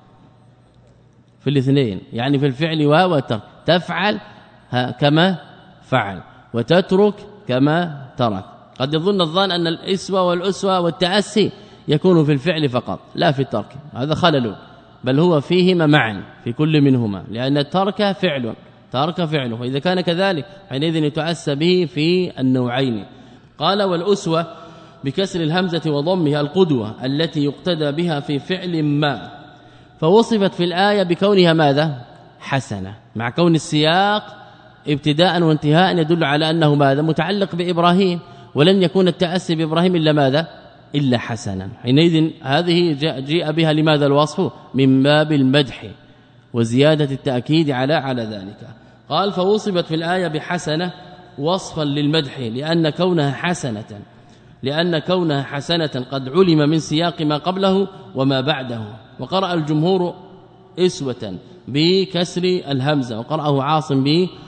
Speaker 2: في الاثنين، يعني في الفعل والترك، تفعل ها كما فعل وتترك كما ترك. قد يظن الظان أن الإسوة والأسوة والتأسي يكون في الفعل فقط لا في الترك، هذا خلل، بل هو فيهما معا في كل منهما، لأن الترك فعل ترك فعله، فإذا كان كذلك حينئذ يتأسى به في النوعين. قال والأسوة بكسر الهمزة وضمها القدوة التي يقتدى بها في فعل ما، فوصفت في الآية بكونها ماذا؟ حسنة، مع كون السياق ابتداء وانتهاء يدل على أنه ماذا؟ متعلق بإبراهيم، ولن يكون التأسي بإبراهيم إلا ماذا؟ إلا حسنا. حينئذ هذه جاء بها لماذا الوصف؟ من باب المدح وزيادة التأكيد على على ذلك. قال فوصفت في الآية بحسنة وصفا للمدح، لأن كونها حسنة لأن كونها حسنة قد علم من سياق ما قبله وما بعده. وقرأ الجمهور إسوة بكسر الهمزة، وقرأه عاصم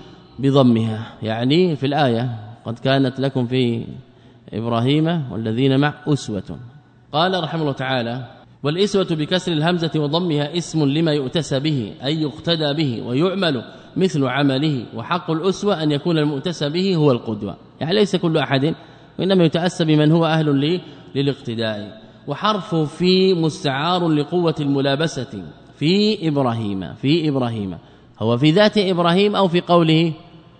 Speaker 2: بضمها، يعني في الآية قد كانت لكم في إبراهيم والذين مع أسوة. قال رحمه الله تعالى والإسوة بكسر الهمزة وضمها اسم لما يؤتسى به، أي يقتدى به ويعمل مثل عمله. وحق الأسوة أن يكون المؤتسى به هو القدوة، يعني ليس كل أحد، وإنما يتأسى بمن هو أهل للاقتداء. وحرف في مستعار لقوة الملابسة في إبراهيم في إبراهيم هو في ذات إبراهيم أو في قوله؟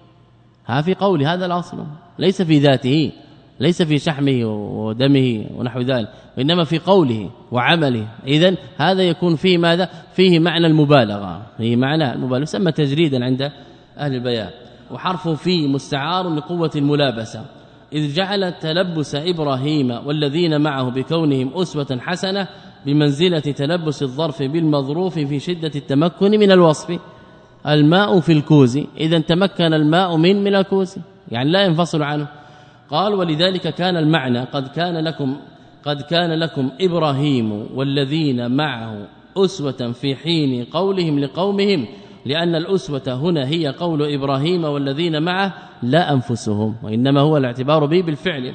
Speaker 2: ها في قوله، هذا الأصل، ليس في ذاته، ليس في شحمه ودمه ونحو ذلك، وإنما في قوله وعمله. إذن هذا يكون فيه ماذا؟ فيه معنى المبالغة، فيه معنى المبالغة، يسمى تجريدا عند أهل البيان. وحرف في مستعار لقوة الملابسة، إذ جعل تلبس إبراهيم والذين معه بكونهم أسوة حسنة بمنزلة تلبس الظرف بالمظروف في شدة التمكن من الوصف. الماء في الكوز، إذا تمكن الماء من من الكوز، يعني لا ينفصل عنه. قال ولذلك كان المعنى قد كان لكم قد كان لكم إبراهيم والذين معه أسوة في حين قولهم لقومهم، لأن الأسوة هنا هي قول إبراهيم والذين معه لا أنفسهم، وإنما هو الاعتبار به بالفعل.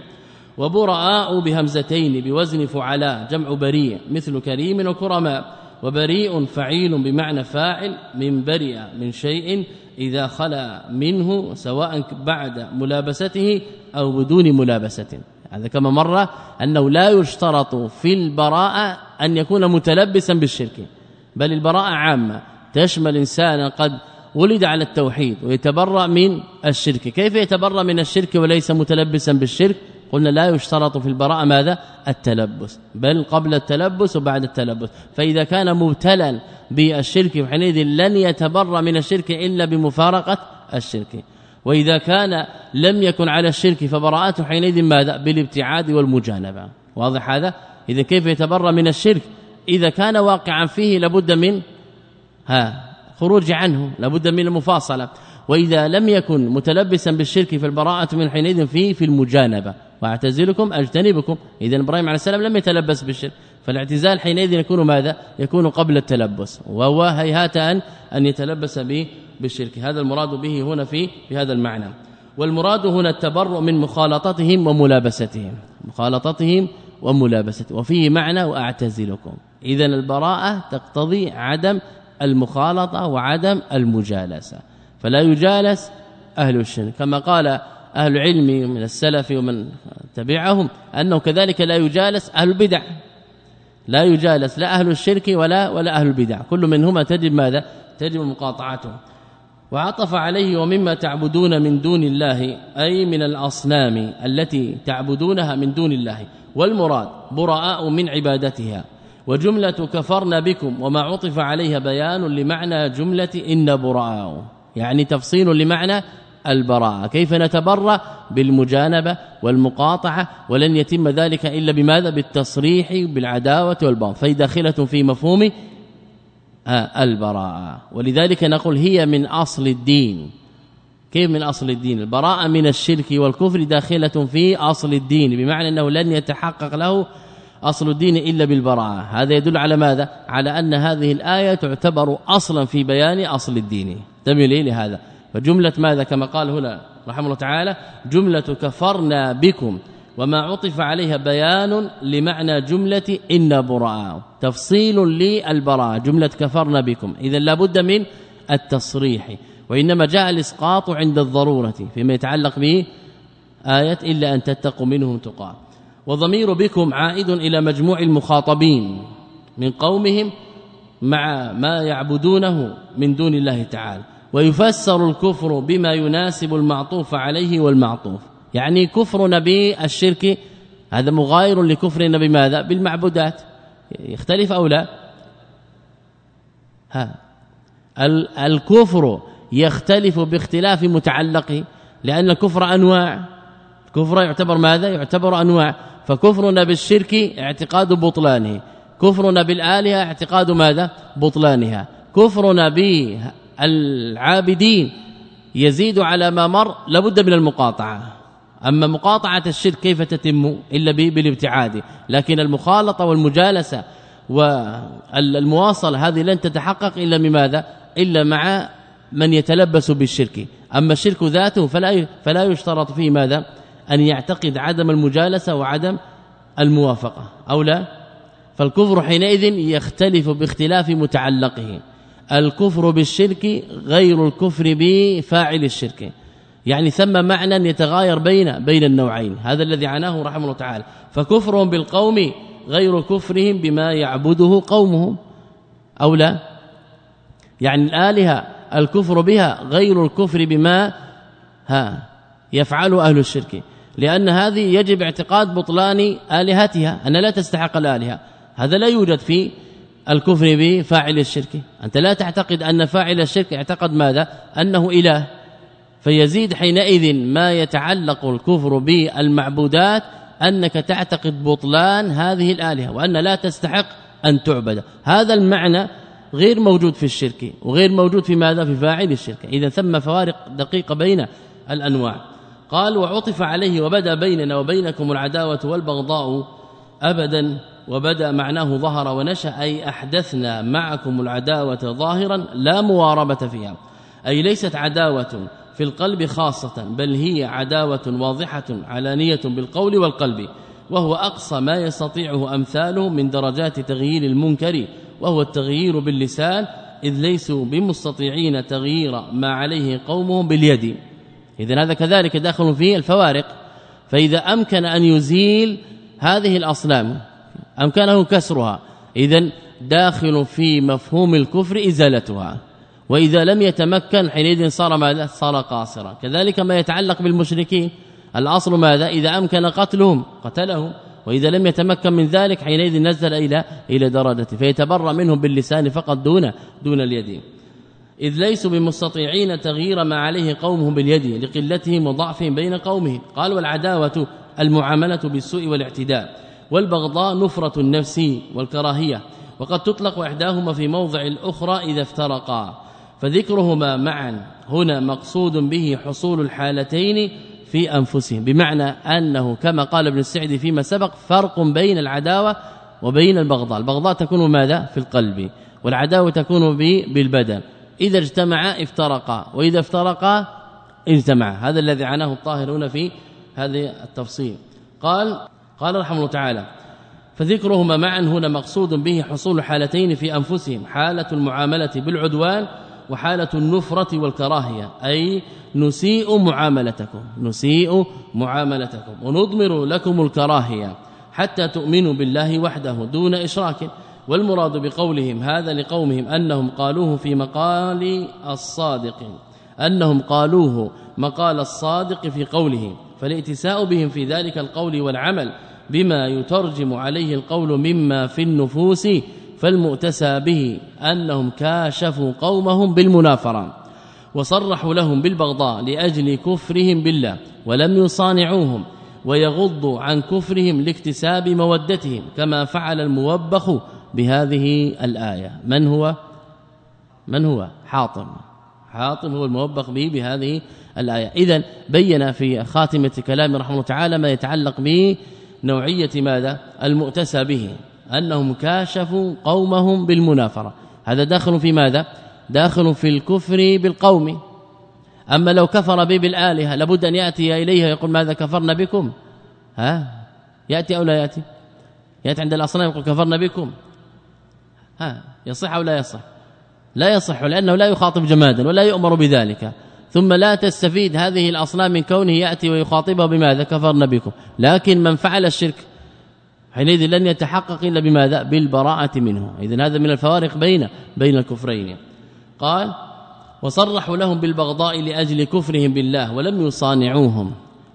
Speaker 2: وبراء بهمزتين بوزن فعلاء جمع بريء مثل كريم وكرماء. وبريء فعيل بمعنى فاعل من برئ من شيء إذا خلا منه، سواء بعد ملابسته أو بدون ملابسة. هذا كما مر أنه لا يشترط في البراءة أن يكون متلبسا بالشرك، بل البراءة عامة تشمل إنسانا قد ولد على التوحيد ويتبرأ من الشرك. كيف يتبرأ من الشرك وليس متلبسا بالشرك؟ قلنا لا يشترط في البراءة ماذا؟ التلبس، بل قبل التلبس وبعد التلبس. فإذا كان مبتلا بالشرك حينئذ لن يتبرأ من الشرك إلا بمفارقة الشرك، وإذا كان لم يكن على الشرك فبراءته حينئذ ماذا؟ بالابتعاد والمجانبة. واضح هذا؟ إذا كيف يتبرأ من الشرك؟ إذا كان واقعا فيه لابد من ها خروج عنه، لابد من المفاصلة. وإذا لم يكن متلبسا بالشرك فالبراءة من حينئذ فيه في المجانبة، واعتزلكم اجتنبكم. إذا إبراهيم عليه السلام لم يتلبس بالشرك، فالاعتزال حينئذ يكون ماذا؟ يكون قبل التلبس، وهو هيهات أن أن يتلبس به بالشرك. هذا المراد به هنا في في هذا المعنى. والمراد هنا التبرؤ من مخالطتهم وملابستهم، مخالطتهم وملابستهم، وفيه معنى واعتزلكم. إذا البراءة تقتضي عدم المخالطة وعدم المجالسة، فلا يجالس أهل الشرك، كما قال أهل العلم من السلف ومن تبعهم أنه كذلك لا يجالس أهل البدع، لا يجالس لا أهل الشرك ولا ولا أهل البدع، كل منهما تجب ماذا؟ تجب مقاطعته. وعطف عليه ومما تعبدون من دون الله، أي من الأصنام التي تعبدونها من دون الله. والمراد براء من عبادتها وجملة كفرنا بكم وما عطف عليها بيان لمعنى جملة إن براء، يعني تفصيل لمعنى البراءة. كيف نتبرأ؟ بالمجانبة والمقاطعة، ولن يتم ذلك إلا بماذا؟ بالتصريح بالعداوة والبغض، فهي داخلة في مفهوم البراءة. ولذلك نقول هي من أصل الدين. كيف من أصل الدين؟ البراءة من الشرك والكفر داخلة في أصل الدين، بمعنى أنه لن يتحقق له أصل الدين إلا بالبراءة. هذا يدل على ماذا؟ على أن هذه الآية تعتبر أصلا في بيان أصل الدين. تميل لهذا. فجملة ماذا كما قال هنا رحمه الله تعالى؟ جملة كفرنا بكم وما عطف عليها بيان لمعنى جملة إن براء، تفصيل للبراءة. جملة كفرنا بكم إذا لابد من التصريح، وإنما جاء الإسقاط عند الضرورة فيما يتعلق به آية إلا أن تتقوا منهم تقى. وضمير بكم عائد إلى مجموع المخاطبين من قومهم مع ما يعبدونه من دون الله تعالى. ويفسر الكفر بما يناسب المعطوف عليه والمعطوف، يعني كفرنا بالشرك هذا مغاير لكفرنا بماذا؟ بالمعبودات. يختلف أو لا؟ ها الكفر يختلف باختلاف متعلقه، لأن الكفر أنواع. الكفر يعتبر ماذا؟ يعتبر أنواع. فكفرنا بالشرك اعتقاد بطلانه، كفرنا بالآلهة اعتقاد ماذا؟ بطلانها. كفرنا بالعابدين يزيد على ما مر لابد من المقاطعة. أما مقاطعة الشرك كيف تتم؟ إلا بالابتعاد، لكن المخالطة والمجالسة والمواصلة هذه لن تتحقق إلا بماذا؟ إلا مع من يتلبس بالشرك. أما الشرك ذاته فلا فلا يشترط فيه ماذا؟ أن يعتقد عدم المجالسة وعدم الموافقة أو لا. فالكفر حينئذ يختلف باختلاف متعلقه. الكفر بالشرك غير الكفر بفاعل الشرك، يعني ثم معنى يتغاير بين بين النوعين. هذا الذي عناه رحمه الله تعالى. فكفرهم بالقوم غير كفرهم بما يعبده قومهم أو لا، يعني الآلهة الكفر بها غير الكفر بما ها يفعل أهل الشرك، لأن هذه يجب اعتقاد بطلان آلهتها أن لا تستحق الآلهة. هذا لا يوجد في الكفر بفاعل الشرك. أنت لا تعتقد أن فاعل الشرك اعتقد ماذا؟ أنه إله، فيزيد حينئذ ما يتعلق الكفر بالمعبودات أنك تعتقد بطلان هذه الآلهة وأن لا تستحق أن تعبد. هذا المعنى غير موجود في الشرك وغير موجود في ماذا؟ في فاعل الشرك. إذا ثم فوارق دقيقة بين الأنواع. قال وعطف عليه وبدا بيننا وبينكم العداوة والبغضاء أبدا، وبدا معناه ظهر ونشأ، أي أحدثنا معكم العداوة ظاهرا لا مواربة فيها، أي ليست عداوة في القلب خاصة، بل هي عداوة واضحة علانية بالقول والقلب، وهو أقصى ما يستطيعه أمثاله من درجات تغيير المنكر، وهو التغيير باللسان، إذ ليسوا بمستطيعين تغيير ما عليه قومهم باليد. إذن هذا كذلك داخل فيه الفوارق. فإذا أمكن أن يزيل هذه الأصنام أمكنه كسرها، إذن داخل في مفهوم الكفر إزالتها. وإذا لم يتمكن حينئذ صار ماذا؟ صار قاصرا. كذلك ما يتعلق بالمشركين، الأصل ماذا؟ إذا أمكن قتلهم قتلهم، وإذا لم يتمكن من ذلك حينئذ نزل إلى إلى درجة فيتبرأ منهم باللسان فقط دون دون اليد، إذ ليسوا بمستطيعين تغيير ما عليه قومهم باليد لقلتهم وضعفهم بين قومهم. قال والعداوة المعاملة بالسوء والاعتداء، والبغضاء نفرة النفس والكراهية، وقد تطلق إحداهما في موضع الأخرى إذا افترقا، فذكرهما معا هنا مقصود به حصول الحالتين في أنفسهم، بمعنى أنه كما قال ابن السعدي فيما سبق فرق بين العداوة وبين البغضاء. البغضاء تكون ماذا؟ في القلب، والعداوة تكون بالبدن. إذا اجتمعا افترقا، وإذا افترقا اجتمعا. هذا الذي عناه الطاهر هنا في هذا التفصيل. قال قال رحمه الله تعالى فذكرهما معا هنا مقصود به حصول حالتين في أنفسهم، حالة المعاملة بالعدوان وحالة النفرة والكراهية، أي نسيء معاملتكم نسيء معاملتكم ونضمر لكم الكراهية حتى تؤمنوا بالله وحده دون إشراك. والمراد بقولهم هذا لقومهم أنهم قالوه في مقال الصادق أنهم قالوه مقال الصادق في قولهم، فالائتساء بهم في ذلك القول والعمل بما يترجم عليه القول مما في النفوس فالمؤتسى به أنهم كاشفوا قومهم بالمنافرة وصرحوا لهم بالبغضاء لأجل كفرهم بالله ولم يصانعوهم ويغضوا عن كفرهم لاكتساب مودتهم كما فعل الموبخ بهذه الآية. من هو من هو حاطم حاطم هو الموبخ به بهذه الآية. إذن بين في خاتمة كلام رحمه الله تعالى ما يتعلق بنوعية ماذا المؤتسى به أنهم كاشفوا قومهم بالمنافرة. هذا داخل في ماذا داخل في الكفر بالقوم. أما لو كفر به بالآلهة لابد أن يأتي إليها يقول ماذا كفرنا بكم ها يأتي أو لا يأتي يأتي عند الأصنام يقول كفرنا بكم ها يصح أو لا يصح لا يصح لأنه لا يخاطب جمادا ولا يؤمر بذلك. ثم لا تستفيد هذه الأصنام من كونه يأتي ويخاطبها بماذا كفرنا بكم. لكن من فعل الشرك حينئذ لن يتحقق إلا بماذا بالبراءة منه. إذن هذا من الفوارق بين بين الكفرين. قال وصرحوا لهم بالبغضاء لأجل كفرهم بالله ولم يصانعوهم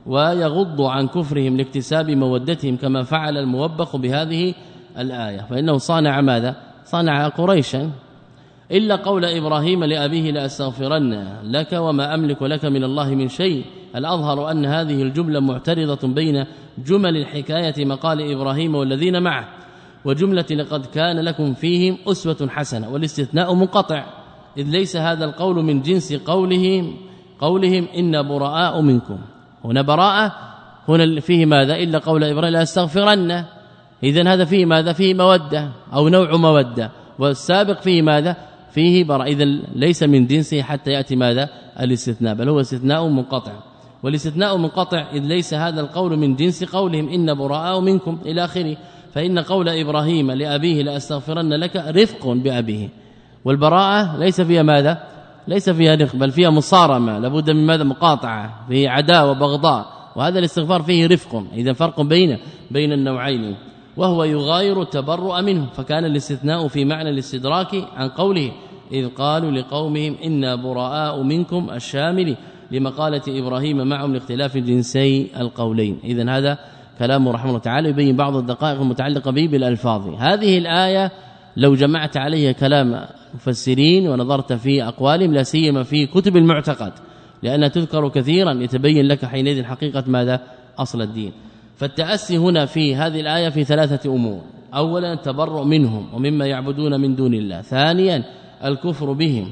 Speaker 2: ويغضوا عن كفرهم لاكتساب مودتهم كما فعل الموبخ بهذه الآية. فإنه صانع ماذا صانع قريشا إلا قول إبراهيم لأبيه لأستغفرن لك وما أملك لك من الله من شيء. الأظهر أن هذه الجملة معترضة بين جمل الحكاية مقال إبراهيم والذين معه وجملة لقد كان لكم فيهم أسوة حسنة والاستثناء منقطع إذ ليس هذا القول من جنس قولهم قولهم إن براء منكم. هنا براءة هنا فيه ماذا إلا قول إبراهيم لأستغفرن. إذن هذا فيه ماذا فيه مودة أو نوع مودة والسابق فيه ماذا فيه براء. إذن ليس من جنسه حتى يأتي ماذا الاستثناء بل هو استثناء منقطع والاستثناء منقطع إذ ليس هذا القول من جنس قولهم إن براء منكم إلى آخره. فإن قول إبراهيم لأبيه لأستغفرن لك رفق بأبيه والبراءة ليس فيها ماذا ليس فيها رفق بل فيها مصارمة لابد من ماذا مقاطعة فيه عداوة وبغضاء وهذا الاستغفار فيه رفق. إذا فرق بين بين النوعين وهو يغاير التبرؤ منه. فكان الاستثناء في معنى الاستدراك عن قوله إذ قالوا لقومهم إنا براء منكم الشامل لمقالة إبراهيم معهم لاختلاف جنسي القولين. إذن هذا كلام رحمه الله تعالى يبين بعض الدقائق المتعلقة به بالألفاظ. هذه الآية لو جمعت عليها كلام مفسرين ونظرت في أقوالهم لا سيما في كتب المعتقد لأنها تذكر كثيرا يتبين لك حينئذ حقيقة ماذا أصل الدين. فالتأسي هنا في هذه الآية في ثلاثة أمور. أولا التبرؤ منهم ومما يعبدون من دون الله. ثانيا الكفر بهم.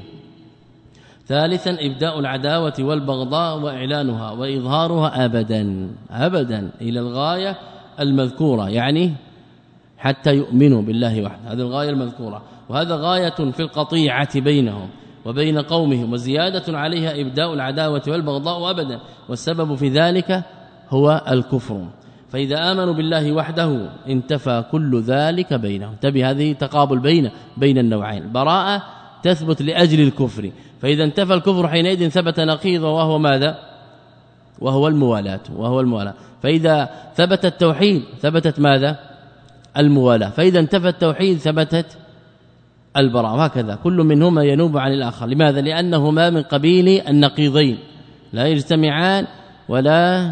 Speaker 2: ثالثا إبداء العداوة والبغضاء وإعلانها وإظهارها أبدا أبدا إلى الغاية المذكورة يعني حتى يؤمنوا بالله وحده. هذه الغاية المذكورة وهذا غاية في القطيعة بينهم وبين قومهم وزيادة عليها إبداء العداوة والبغضاء أبدا والسبب في ذلك هو الكفر. فإذا آمنوا بالله وحده انتفى كل ذلك بينهم. تبي هذه تقابل بين بين النوعين. براءة تثبت لأجل الكفر فإذا انتفى الكفر حينئذ ثبت نقيضه وهو ماذا وهو الموالاة وهو الموالاة. فإذا ثبت التوحيد ثبتت ماذا الموالاة. فإذا انتفى التوحيد ثبتت البراءة. وهكذا كل منهما ينوب عن الآخر. لماذا لأنهما من قبيل النقيضين لا يجتمعان ولا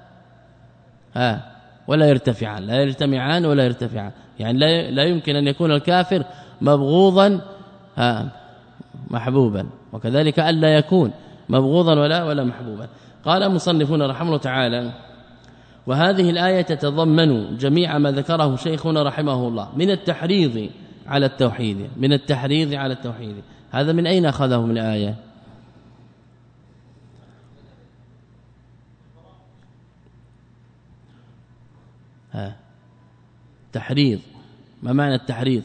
Speaker 2: ها ولا يرتفعان لا يجتمعان ولا يرتفعان. يعني لا لا يمكن أن يكون الكافر مبغوضا ها محبوبا وكذلك ألا يكون مبغوضا ولا ولا محبوبا. قال مصنفون رحمه الله تعالى وهذه الآية تتضمن جميع ما ذكره شيخنا رحمه الله من التحريض على التوحيد من التحريض على التوحيد. هذا من أين أخذه من الآية ها تحريض. ما معنى التحريض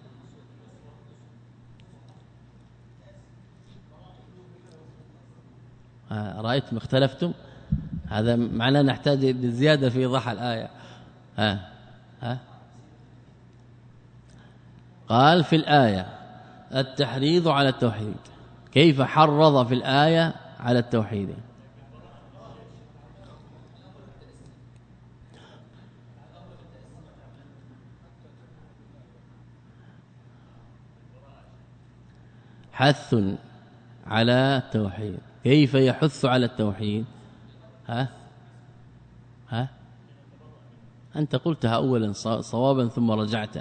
Speaker 2: رأيتم اختلفتم. هذا معناه نحتاج لزيادة في إيضاح الآية. ها ها قال في الآية التحريض على التوحيد. كيف حرض في الآية على التوحيد حث على التوحيد. كيف يحث على التوحيد ها ها أنت قلتها أولا صوابا ثم رجعت.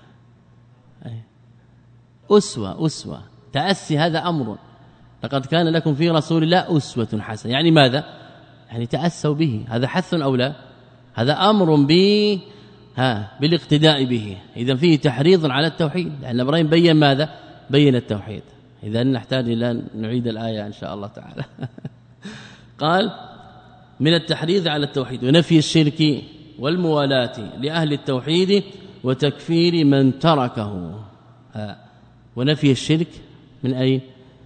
Speaker 2: أسوة أسوة تأسي هذا أمر، لقد كان لكم في رسول الله أسوة حسنة، يعني ماذا؟ يعني تأسوا به، هذا حث أو لا؟ هذا أمر به ها بالاقتداء به. إذا فيه تحريض على التوحيد، لأن إبراهيم بين ماذا؟ بين التوحيد. إذا نحتاج إلى نعيد الآية إن شاء الله تعالى. قال من التحريض على التوحيد ونفي الشرك والموالاة لأهل التوحيد وتكفير من تركه. ها ونفي الشرك من أي؟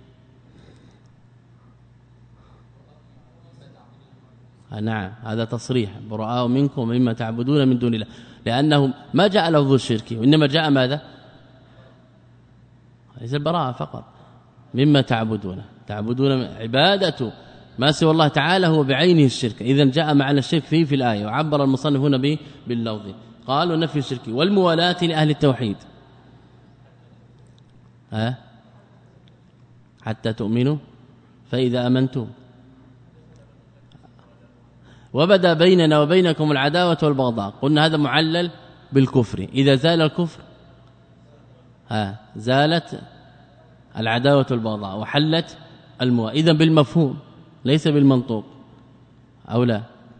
Speaker 2: نعم هذا تصريح براء منكم مما تعبدون من دون الله، لأنه ما جاء لفظ الشرك وإنما جاء ماذا؟ ليس البراءة فقط، مما تعبدون تعبدون عبادة ما سوى الله تعالى هو بعينه الشرك. إذا جاء معنى الشرك فيه في الآية، وعبر المصنف هنا به باللفظ. قالوا نفي الشرك والموالاة لأهل التوحيد ها حتى تؤمنوا فإذا أمنتم وبدا بيننا وبينكم العداوة والبغضاء، قلنا هذا معلل بالكفر. إذا زال الكفر ها زالت العداوة والبغضاء وحلت المواء. إذا بالمفهوم ليس بالمنطوق أو لا؟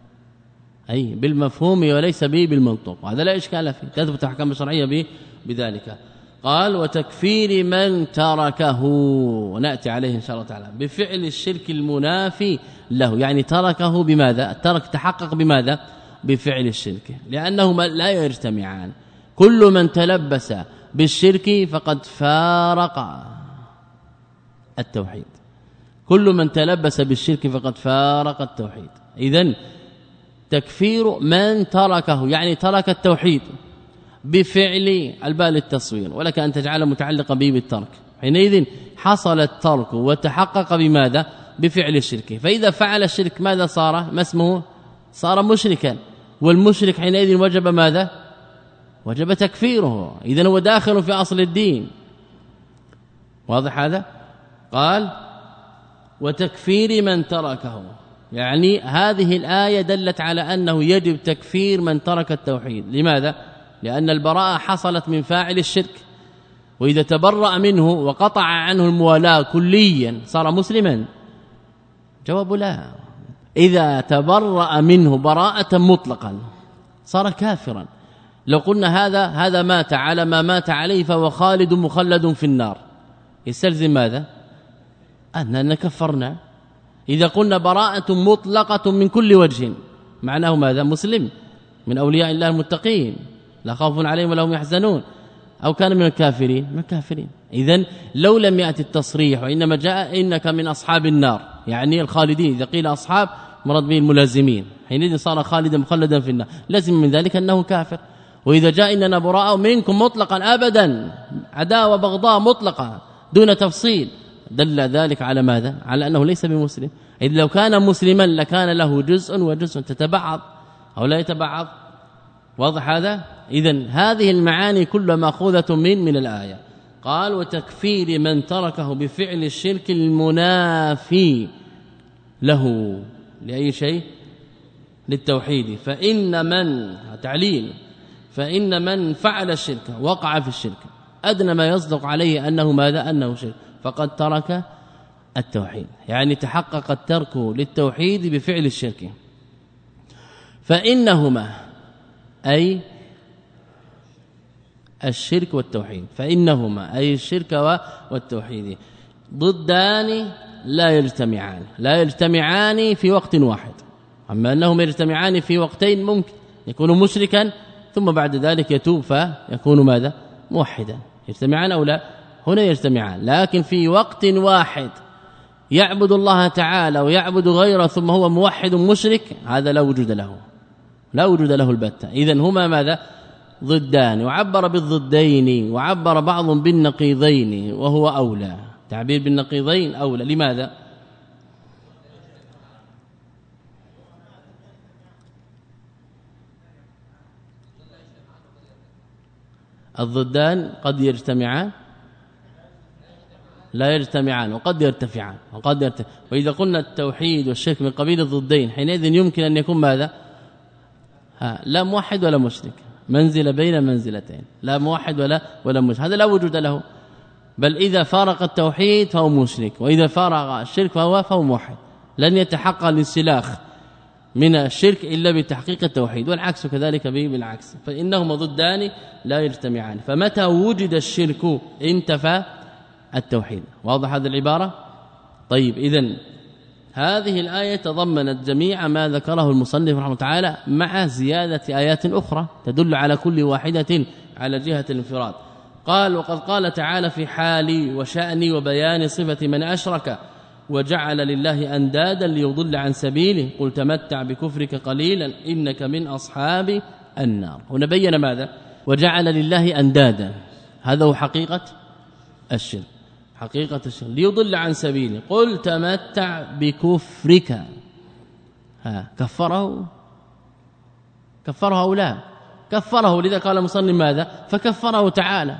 Speaker 2: أي بالمفهوم وليس به بالمنطوق، وهذا لا إشكال فيه، تثبت أحكام شرعية به بذلك. قال وتكفير من تركه، ونأتي عليه إن شاء الله تعالى بفعل الشرك المنافي له، يعني تركه بماذا؟ الترك تحقق بماذا؟ بفعل الشرك، لأنهما لا يجتمعان. كل من تلبس بالشرك فقد فارق التوحيد، كل من تلبس بالشرك فقد فارق التوحيد. إذن تكفير من تركه يعني ترك التوحيد بفعل البال التصوير، ولك أن تجعل متعلقا به بالترك، حينئذ حصل الترك وتحقق بماذا؟ بفعل الشرك. فإذا فعل الشرك ماذا صار؟ ما اسمه؟ صار مشركا، والمشرك حينئذ وجب ماذا؟ وجب تكفيره، إذن هو داخل في أصل الدين. واضح هذا؟ قال وتكفير من تركه، يعني هذه الآية دلت على أنه يجب تكفير من ترك التوحيد. لماذا؟ لأن البراءة حصلت من فاعل الشرك، وإذا تبرأ منه وقطع عنه الموالاة كليا صار مسلما؟ جواب لا. إذا تبرأ منه براءة مطلقا صار كافرا. لو قلنا هذا هذا مات على ما مات عليه فهو خالد مخلد في النار، يستلزم ماذا؟ أننا كفرنا. إذا قلنا براءة مطلقة من كل وجه معناه ماذا؟ مسلم من أولياء الله المتقين لا خوف عليهم ولا هم يحزنون، أو كان من الكافرين من الكافرين. إذن لو لم يأتي التصريح وإنما جاء إنك من أصحاب النار، يعني الخالدين، إذا قيل أصحاب مراد به الملازمين، حينئذ صار خالدا مخلدا في النار، لازم من ذلك أنه كافر. وإذا جاء إننا براء منكم مطلقا أبدا، عداوة بغضاء مطلقة دون تفصيل، دل ذلك على ماذا؟ على أنه ليس بمسلم. إذ لو كان مسلما لكان له جزء وجزء تتبعض أو لا يتبعض. واضح هذا؟ إذن هذه المعاني كلها مأخوذة من من الآية. قال وتكفير من تركه بفعل الشرك المنافي له لأي شيء؟ للتوحيد. فإن من تعليل فإن من فعل الشرك وقع في الشرك أدنى ما يصدق عليه أنه ماذا؟ أنه شرك، فقد ترك التوحيد، يعني تحقق الترك للتوحيد بفعل الشرك. فإنهما أي الشرك والتوحيد، فإنهما أي الشرك والتوحيد ضدان لا يجتمعان، لا يجتمعان في وقت واحد. أما أنهم يجتمعان في وقتين ممكن يكون مشركا ثم بعد ذلك يتوب فيكون ماذا؟ موحدا. يجتمعان أو لا؟ هنا يجتمعان، لكن في وقت واحد يعبد الله تعالى ويعبد غيره ثم هو موحد مشرك، هذا لا وجود له، لا وجود له البتة. إذن هما ماذا؟ ضدان، وعبر بالضدين وعبر بعضهم بالنقيضين، وهو أولى. تعبير بالنقيضين أولى. لماذا؟ الضدان قد يجتمعان لا يجتمعان، وقد يرتفعان وقد يرتفع. وإذا قلنا التوحيد والشرك من قبيل الضدين، حينئذ يمكن أن يكون ماذا؟ ها لا موحد ولا مشرك، منزله بين منزلتين، لا موحد ولا ولا مشرك، هذا لا وجود له، بل إذا فارق التوحيد فهو مشرك، وإذا فارق الشرك فهو فهو موحد. لن يتحقق الانسلاخ من الشرك إلا بتحقيق التوحيد، والعكس كذلك بالعكس، فإنهما ضدان لا يجتمعان. فمتى وجد الشرك انتفى التوحيد. واضح هذه العبارة؟ طيب، إذن هذه الآية تضمنت جميع ما ذكره المصنف رحمه الله تعالى مع زيادة آيات أخرى تدل على كل واحدة على جهة الانفراد. قال: وقد قال تعالى في حالي وشأني وبيان صفة من أشرك وجعل لله أندادا ليضل عن سبيله قل تمتع بكفرك قليلا إنك من أصحاب النار. هنا بين ماذا؟ وجعل لله أندادا، هذا هو حقيقة الشرك، حقيقة الشرك ليضل عن سبيله قل تمتع بكفرك. ها كفره كفره أو لا؟ كفره، لذا قال المصنف ماذا؟ فكفره تعالى،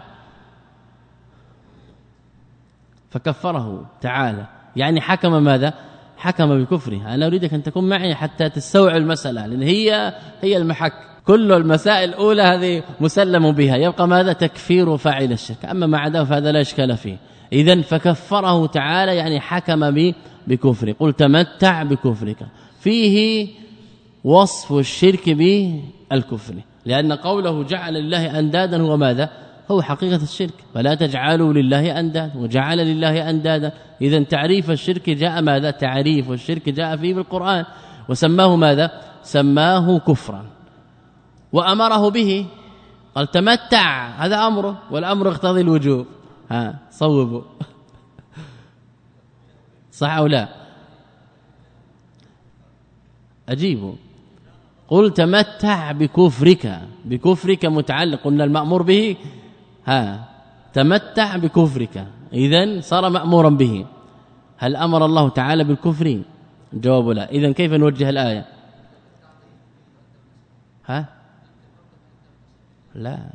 Speaker 2: فكفره تعالى يعني حكم ماذا؟ حكم بكفره. أنا أريدك أن تكون معي حتى تستوعب المسألة، لأن هي هي المحك، كل المسائل الأولى هذه مسلم بها، يبقى ماذا؟ تكفير فاعل الشرك، أما ما عداه فهذا لا إشكال فيه. إذن فكفره تعالى يعني حكم بكفره قل تمتع بكفرك، فيه وصف الشرك بالكفر، لأن قوله جعل لله أندادا هو ماذا؟ هو حقيقة الشرك، فلا تجعلوا لله أندادا، وجعل لله أندادا. إذن تعريف الشرك جاء ماذا؟ تعريف الشرك جاء فيه بالقرآن، وسماه ماذا؟ سماه كفرا، وأمره به، قال تمتع، هذا أمره، والأمر يقتضي الوجوب. ها صوبوا صح أو لا؟ أجيبوا. قل تمتع بكفرك، بكفرك متعلق، قلنا المأمور به، ها تمتع بكفرك، إذن صار مأمورا به. هل أمر الله تعالى بالكفر؟ جواب لا. إذن كيف نوجه الآية؟ ها لا،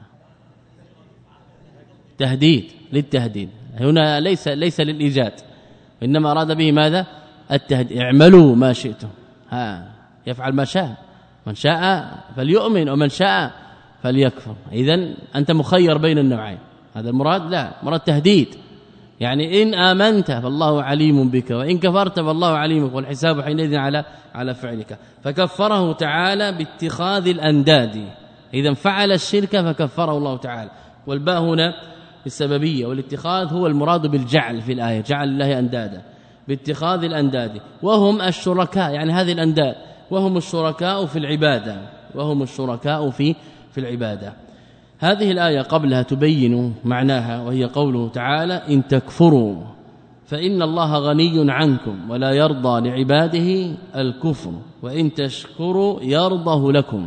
Speaker 2: تهديد، للتهديد هنا، ليس ليس للإيجاد، إنما أراد به ماذا؟ التهديد. اعملوا ما شئتم، ها يفعل ما شاء، من شاء فليؤمن ومن شاء فليكفر. إذن أنت مخير بين النوعين، هذا المراد؟ لا، مراد تهديد، يعني إن آمنت فالله عليم بك وإن كفرت فالله عليم بك والحساب حينئذ على على فعلك. فكفره تعالى باتخاذ الأنداد، إذا فعل الشرك فكفره الله تعالى. والباء هنا السببية، والاتخاذ هو المراد بالجعل في الآية، جعل الله أندادا باتخاذ الأنداد، وهم الشركاء، يعني هذه الأنداد وهم الشركاء في العبادة، وهم الشركاء في في العبادة. هذه الآية قبلها تبين معناها، وهي قوله تعالى إن تكفروا فإن الله غني عنكم ولا يرضى لعباده الكفر وإن تشكروا يرضه لكم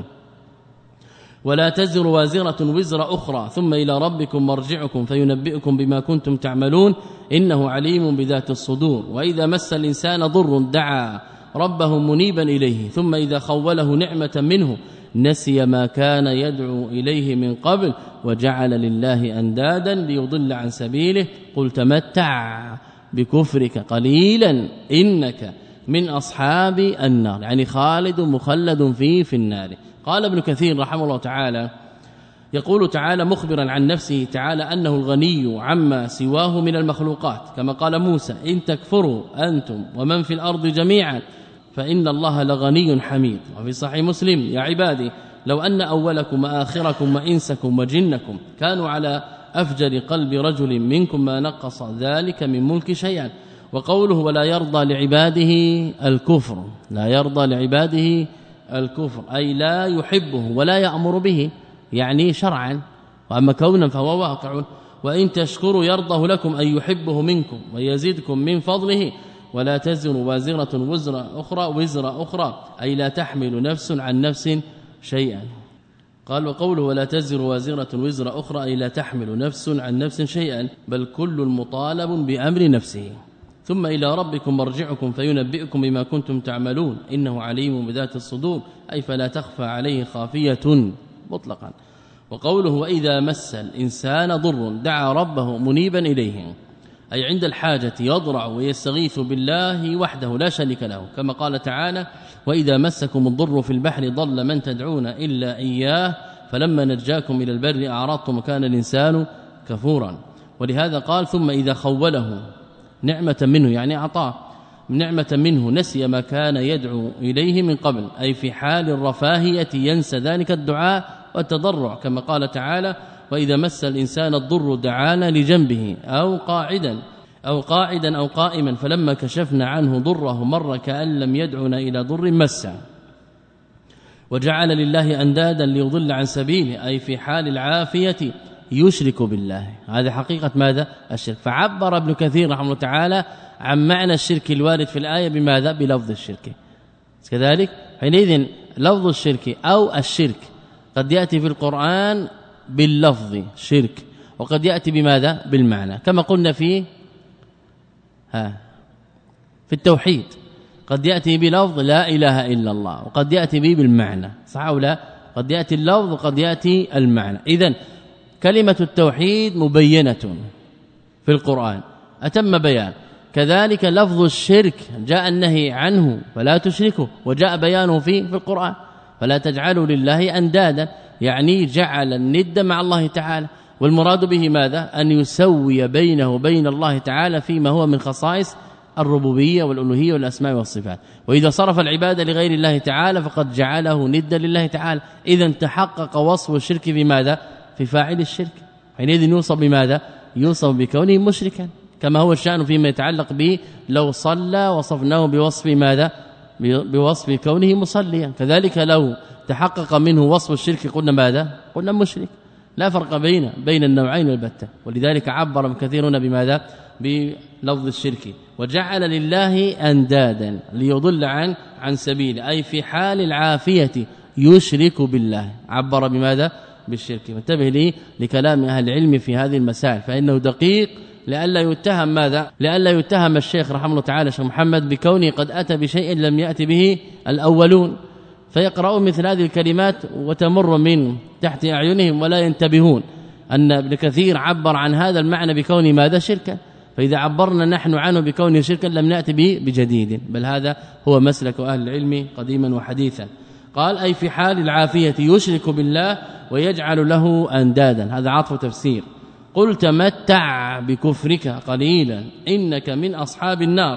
Speaker 2: ولا تزر وازرة وزر أخرى ثم إلى ربكم مرجعكم فينبئكم بما كنتم تعملون إنه عليم بذات الصدور. وإذا مس الإنسان ضر دعا ربه منيبا إليه ثم إذا خوله نعمة منه نسي ما كان يدعو إليه من قبل وجعل لله أندادا ليضل عن سبيله قل تمتع بكفرك قليلا إنك من أصحاب النار، يعني خالد مخلد فيه في النار. قال ابن كثير رحمه الله تعالى يقول تعالى مخبرا عن نفسه تعالى أنه الغني عما سواه من المخلوقات، كما قال موسى إن تكفروا أنتم ومن في الأرض جميعا فإن الله لغني حميد. وفي صحيح مسلم يا عبادي لو أن أولكم وآخركم وإنسكم وجنكم كانوا على أفجر قلب رجل منكم ما نقص ذلك من ملك شيئا. وقوله ولا يرضى لعباده الكفر، لا يرضى لعباده الكفر أي لا يحبه ولا يأمر به، يعني شرعا، وأما كونا فهو واقع. وإن تشكروا يرضه لكم أي يحبه منكم ويزيدكم من فضله ولا تزر وازرة وزر أخرى وزر أخرى أي لا تحمل نفس عن نفس شيئا. قال وقوله ولا تزر وازرة وزر أخرى أي لا تحمل نفس عن نفس شيئا بل كل مطالب بأمر نفسه. ثم إلى ربكم مرجعكم فينبئكم بما كنتم تعملون إنه عليم بذات الصدور أي فلا تخفى عليه خافية مطلقا. وقوله وإذا مس الإنسان ضر دعا ربه منيبا إليه أي عند الحاجة يضرع ويستغيث بالله وحده لا شريك له، كما قال تعالى: وإذا مسكم الضر في البحر ضل من تدعون إلا إياه فلما نجاكم إلى البر أعرضتم وكان الإنسان كفورا. ولهذا قال: ثم إذا خوله نعمة منه، يعني أعطاه نعمة منه، نسي ما كان يدعو إليه من قبل، أي في حال الرفاهية ينسى ذلك الدعاء والتضرع، كما قال تعالى: وإذا مس الإنسان الضر دعانا لجنبه أو قاعدا أو قاعدا أو قائما فلما كشفنا عنه ضره مر كأن لم يدعنا إلى ضر مسه. وجعل لله أندادا ليضل عن سبيله، أي في حال العافية يشرك بالله. هذا حقيقة ماذا؟ الشرك. فعبر ابن كثير رحمه الله تعالى عن معنى الشرك الوارد في الآية بماذا؟ بلفظ الشرك. كذلك حينئذ لفظ الشرك أو الشرك قد يأتي في القرآن باللفظ شرك، وقد يأتي بماذا؟ بالمعنى، كما قلنا في ها في التوحيد قد يأتي بلفظ لا إله إلا الله، وقد يأتي به بالمعنى، صح أو لا؟ قد يأتي اللفظ وقد يأتي المعنى. إذن كلمة التوحيد مبينة في القرآن أتم بيان، كذلك لفظ الشرك جاء النهي عنه فلا تشركوا، وجاء بيانه في في القرآن: فلا تجعلوا لله أندادا، يعني جعل الند مع الله تعالى، والمراد به ماذا؟ أن يسوي بينه وبين الله تعالى فيما هو من خصائص الربوبية والألوهية والأسماء والصفات. وإذا صرف العبادة لغير الله تعالى فقد جعله ندا لله تعالى، إذن تحقق وصف الشرك بماذا؟ في فاعل الشرك، حينئذ يوصف بماذا؟ يوصف بكونه مشركا، كما هو الشأن فيما يتعلق به لو صلى وصفناه بوصف ماذا؟ بوصف كونه مصليا. كذلك لو تحقق منه وصف الشرك قلنا ماذا؟ قلنا مشرك، لا فرق بين بين النوعين البتة. ولذلك عبر كثيرون بماذا؟ بلفظ الشرك. وجعل لله اندادا ليضل عن عن سبيله، أي في حال العافية يشرك بالله، عبر بماذا؟ بالشرك. وانتبه لي لكلام اهل العلم في هذه المسائل، فانه دقيق لئلا يتهم ماذا؟ لئلا يتهم الشيخ رحمه الله تعالى شيخ محمد بكونه قد أتى بشيء لم يأتي به الأولون، فيقرأون مثل هذه الكلمات وتمر من تحت أعينهم ولا ينتبهون أن ابن كثير عبر عن هذا المعنى بكونه ماذا؟ شركا. فإذا عبرنا نحن عنه بكونه شركا لم نأتي به بجديد، بل هذا هو مسلك أهل العلم قديما وحديثا. قال: أي في حال العافية يشرك بالله ويجعل له أندادا، هذا عطف تفسير. قل تمتع بكفرك قليلا إنك من أصحاب النار،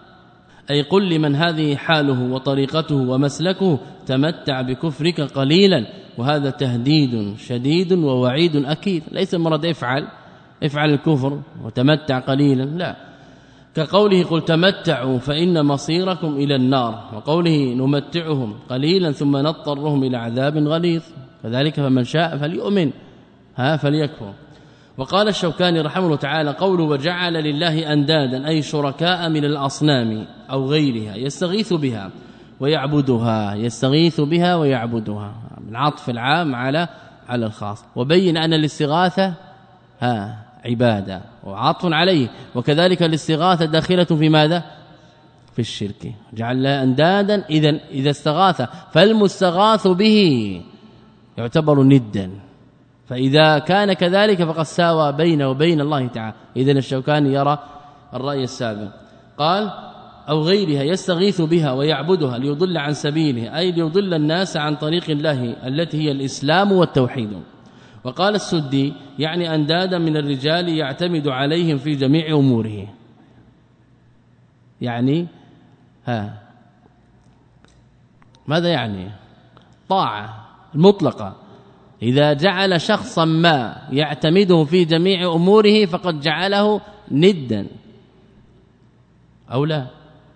Speaker 2: أي قل لمن هذه حاله وطريقته ومسلكه: تمتع بكفرك قليلا. وهذا تهديد شديد ووعيد أكيد، ليس مراد افعل افعل الكفر وتمتع قليلا، لا، كقوله: قل تمتعوا فإن مصيركم إلى النار، وقوله: نمتعهم قليلا ثم نضطرهم إلى عذاب غليظ. كذلك فمن شاء فليؤمن ها فليكفر. وقال الشوكاني رحمه الله تعالى: قوله وجعل لله أندادا أي شركاء من الأصنام أو غيرها يستغيث بها ويعبدها، يستغيث بها ويعبدها، من عطف العام على على الخاص. وبين أن الاستغاثة ها عبادة وعطف عليه، وكذلك الاستغاثة داخلة في ماذا؟ في الشرك. جعل لها أندادا، إذا إذا استغاث فالمستغاث به يعتبر ندا، فإذا كان كذلك فقد ساوى بينه وبين الله تعالى. إذن الشوكاني يرى الرأي السابق. قال: أو غيرها يستغيث بها ويعبدها ليضل عن سبيله، أي ليضل الناس عن طريق الله التي هي الإسلام والتوحيد. وقال السدي: يعني أندادا من الرجال يعتمد عليهم في جميع أموره، يعني ها ماذا يعني؟ طاعة المطلقة. إذا جعل شخصا ما يعتمده في جميع أموره فقد جعله ندا أو لا.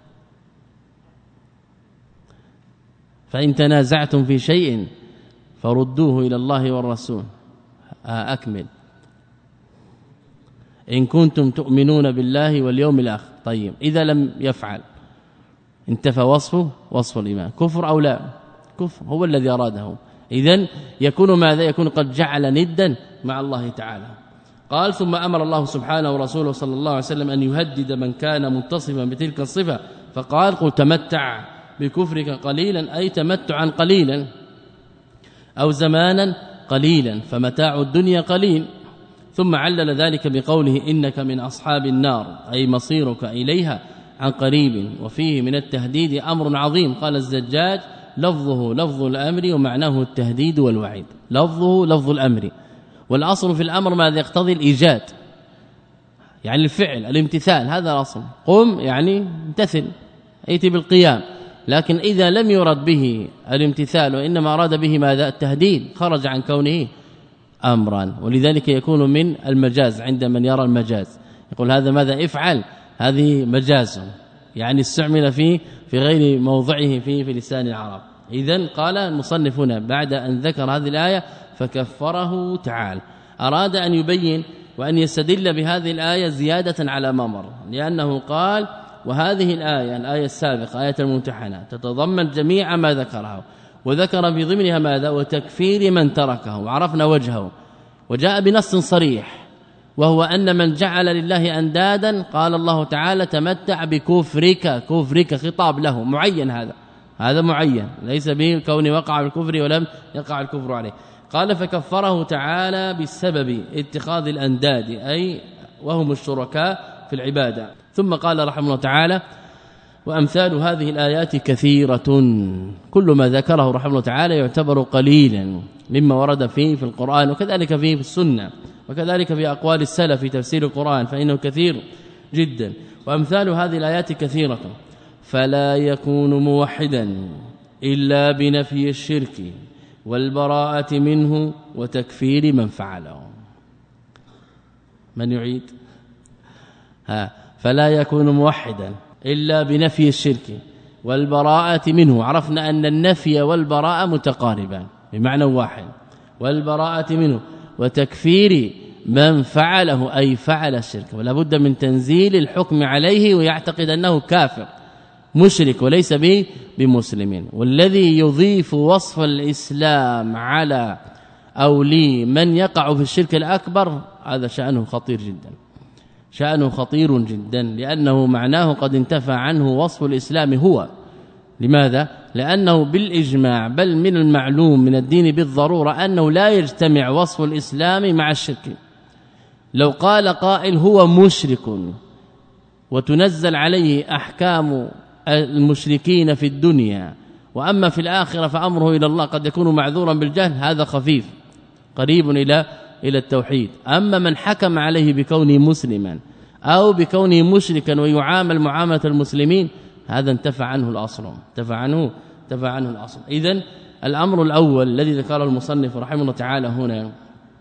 Speaker 2: فإن تنازعتم في شيء فردوه إلى الله والرسول. أكمل. إن كنتم تؤمنون بالله واليوم الآخر. طيب، إذا لم يفعل انتفى وصفه وصف الإيمان، كفر أو لا؟ كفر، هو الذي أراده. إذن يكون ماذا؟ يكون قد جعل ندا مع الله تعالى. قال: ثم أمر الله سبحانه ورسوله صلى الله عليه وسلم أن يهدد من كان متصفا بتلك الصفة، فقال: قل تمتع بكفرك قليلا، أي تمتعا قليلا أو زمانا قليلا، فمتاع الدنيا قليل. ثم علل ذلك بقوله إنك من أصحاب النار أي مصيرك إليها عن قريب، وفيه من التهديد أمر عظيم. قال الزجاج لفظه لفظ الأمر ومعناه التهديد والوعيد. لفظه لفظ الأمر، والأصل في الأمر ماذا يقتضي؟ الإيجاد، يعني الفعل الامتثال، هذا الأصل. قم يعني امتثل، ائت بالقيام. لكن إذا لم يرد به الامتثال وإنما أراد به ماذا؟ التهديد، خرج عن كونه أمرا. ولذلك يكون من المجاز عند من يرى المجاز، يقول هذا ماذا افعل، هذه مجاز، يعني استعمل فيه في غير موضعه فيه في لسان العرب. إذن قال المصنف هنا بعد أن ذكر هذه الآية فكفره تعالى، أراد أن يبين وأن يستدل بهذه الآية زيادة على ما مر، لأنه قال وهذه الآية الآية السابقة آية الممتحنة تتضمن جميع ما ذكره، وذكر في ضمنها ماذا؟ وتكفير من تركه، وعرفنا وجهه، وجاء بنص صريح وهو أن من جعل لله أندادا قال الله تعالى تمتع بكفرك، كفرك خطاب له معين، هذا هذا معين ليس به كون وقع بالكفر ولم يقع الكفر عليه. قال فكفره تعالى بسبب اتخاذ الأنداد أي وهم الشركاء في العبادة. ثم قال رحمه الله تعالى وأمثال هذه الآيات كثيرة، كل ما ذكره رحمه الله تعالى يعتبر قليلا مما ورد فيه في القرآن، وكذلك فيه في السنة، وكذلك في أقوال السلف في تفسير القرآن، فإنه كثير جدا. وأمثال هذه الآيات كثيرة، فلا يكون موحدا إلا بنفي الشرك والبراءة منه وتكفير من فعله. من يعيد؟ ها فلا يكون موحدا إلا بنفي الشرك والبراءة منه. عرفنا أن النفي والبراءة متقاربان بمعنى واحد، والبراءة منه وتكفير من فعله أي فعل الشرك، ولا بد من تنزيل الحكم عليه ويعتقد أنه كافر مشرك وليس به بمسلمين. والذي يضيف وصف الإسلام على أو لي من يقع في الشرك الأكبر هذا شأنه خطير جدا، شأنه خطير جدا، لأنه معناه قد انتفى عنه وصف الإسلام هو. لماذا؟ لأنه بالإجماع بل من المعلوم من الدين بالضرورة أنه لا يجتمع وصف الإسلام مع الشرك. لو قال قائل هو مشرك وتنزل عليه أحكام المشركين في الدنيا، وأما في الآخرة فأمره إلى الله، قد يكون معذورا بالجهل، هذا خفيف قريب إلى إلى التوحيد. أما من حكم عليه بكونه مسلما أو بكونه مشركا ويعامل معاملة المسلمين، هذا انتفع عنه الأصل، انتفع عنه انتفع عنه الأصل. إذن الأمر الأول الذي ذكره المصنف رحمه الله تعالى هنا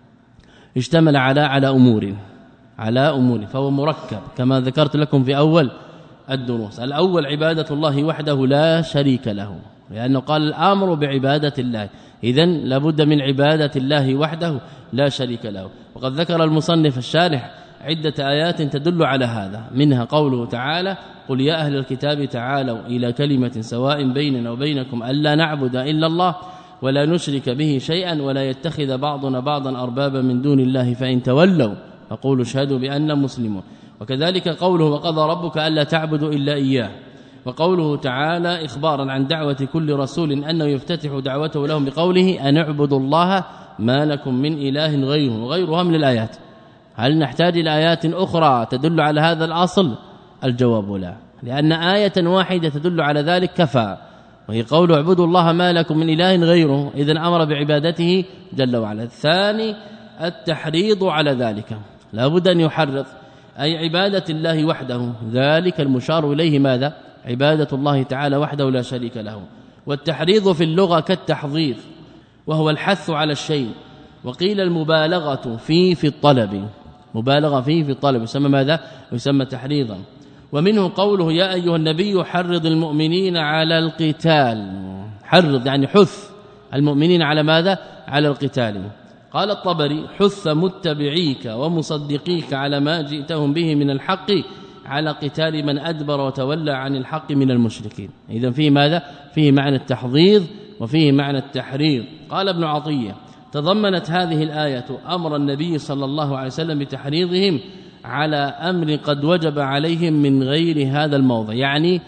Speaker 2: اشتمل على على أمور على أمور فهو مركب كما ذكرت لكم في أول الدروس. الأول عبادة الله وحده لا شريك له، لأنه قال الأمر بعبادة الله، إذن لابد من عبادة الله وحده لا شريك له. وقد ذكر المصنف الشارح عدة آيات تدل على هذا، منها قوله تعالى قل يا أهل الكتاب تعالوا إلى كلمة سواء بيننا وبينكم ألا نعبد إلا الله ولا نشرك به شيئا ولا يتخذ بعضنا بعضا أربابا من دون الله فإن تولوا فقولوا اشهدوا بأننا مسلمون. وكذلك قوله وقضى ربك ألا تعبدوا إلا إياه. وقوله تعالى إخبارا عن دعوة كل رسول أنه يفتتح دعوته لهم بقوله أن اعبدوا الله ما لكم من إله غيره، وغيرها من الآيات. هل نحتاج إلى آيات أخرى تدل على هذا الأصل؟ الجواب لا، لأن آية واحدة تدل على ذلك كفى، وهي قول اعبدوا الله ما لكم من إله غيره، إذن أمر بعبادته جل وعلا. الثاني التحريض على ذلك، لا بد أن يحرض، أي عبادة الله وحده، ذلك المشار إليه ماذا؟ عبادة الله تعالى وحده لا شريك له. والتحريض في اللغة كالتحضير، وهو الحث على الشيء، وقيل المبالغة فيه في الطلب، مبالغة فيه في الطلب يسمى ماذا؟ يسمى تحريضا. ومنه قوله يا أيها النبي حرض المؤمنين على القتال، حرض يعني حث المؤمنين على ماذا؟ على القتال. قال الطبري حث متبعيك ومصدقيك على ما جئتهم به من الحق على قتال من أدبر وتولى عن الحق من المشركين. إذن فيه ماذا؟ فيه معنى التحضيض وفيه معنى التحريض. قال ابن عطية تضمنت هذه الآية أمر النبي صلى الله عليه وسلم بتحريضهم على أمر قد وجب عليهم من غير هذا الموضع، يعني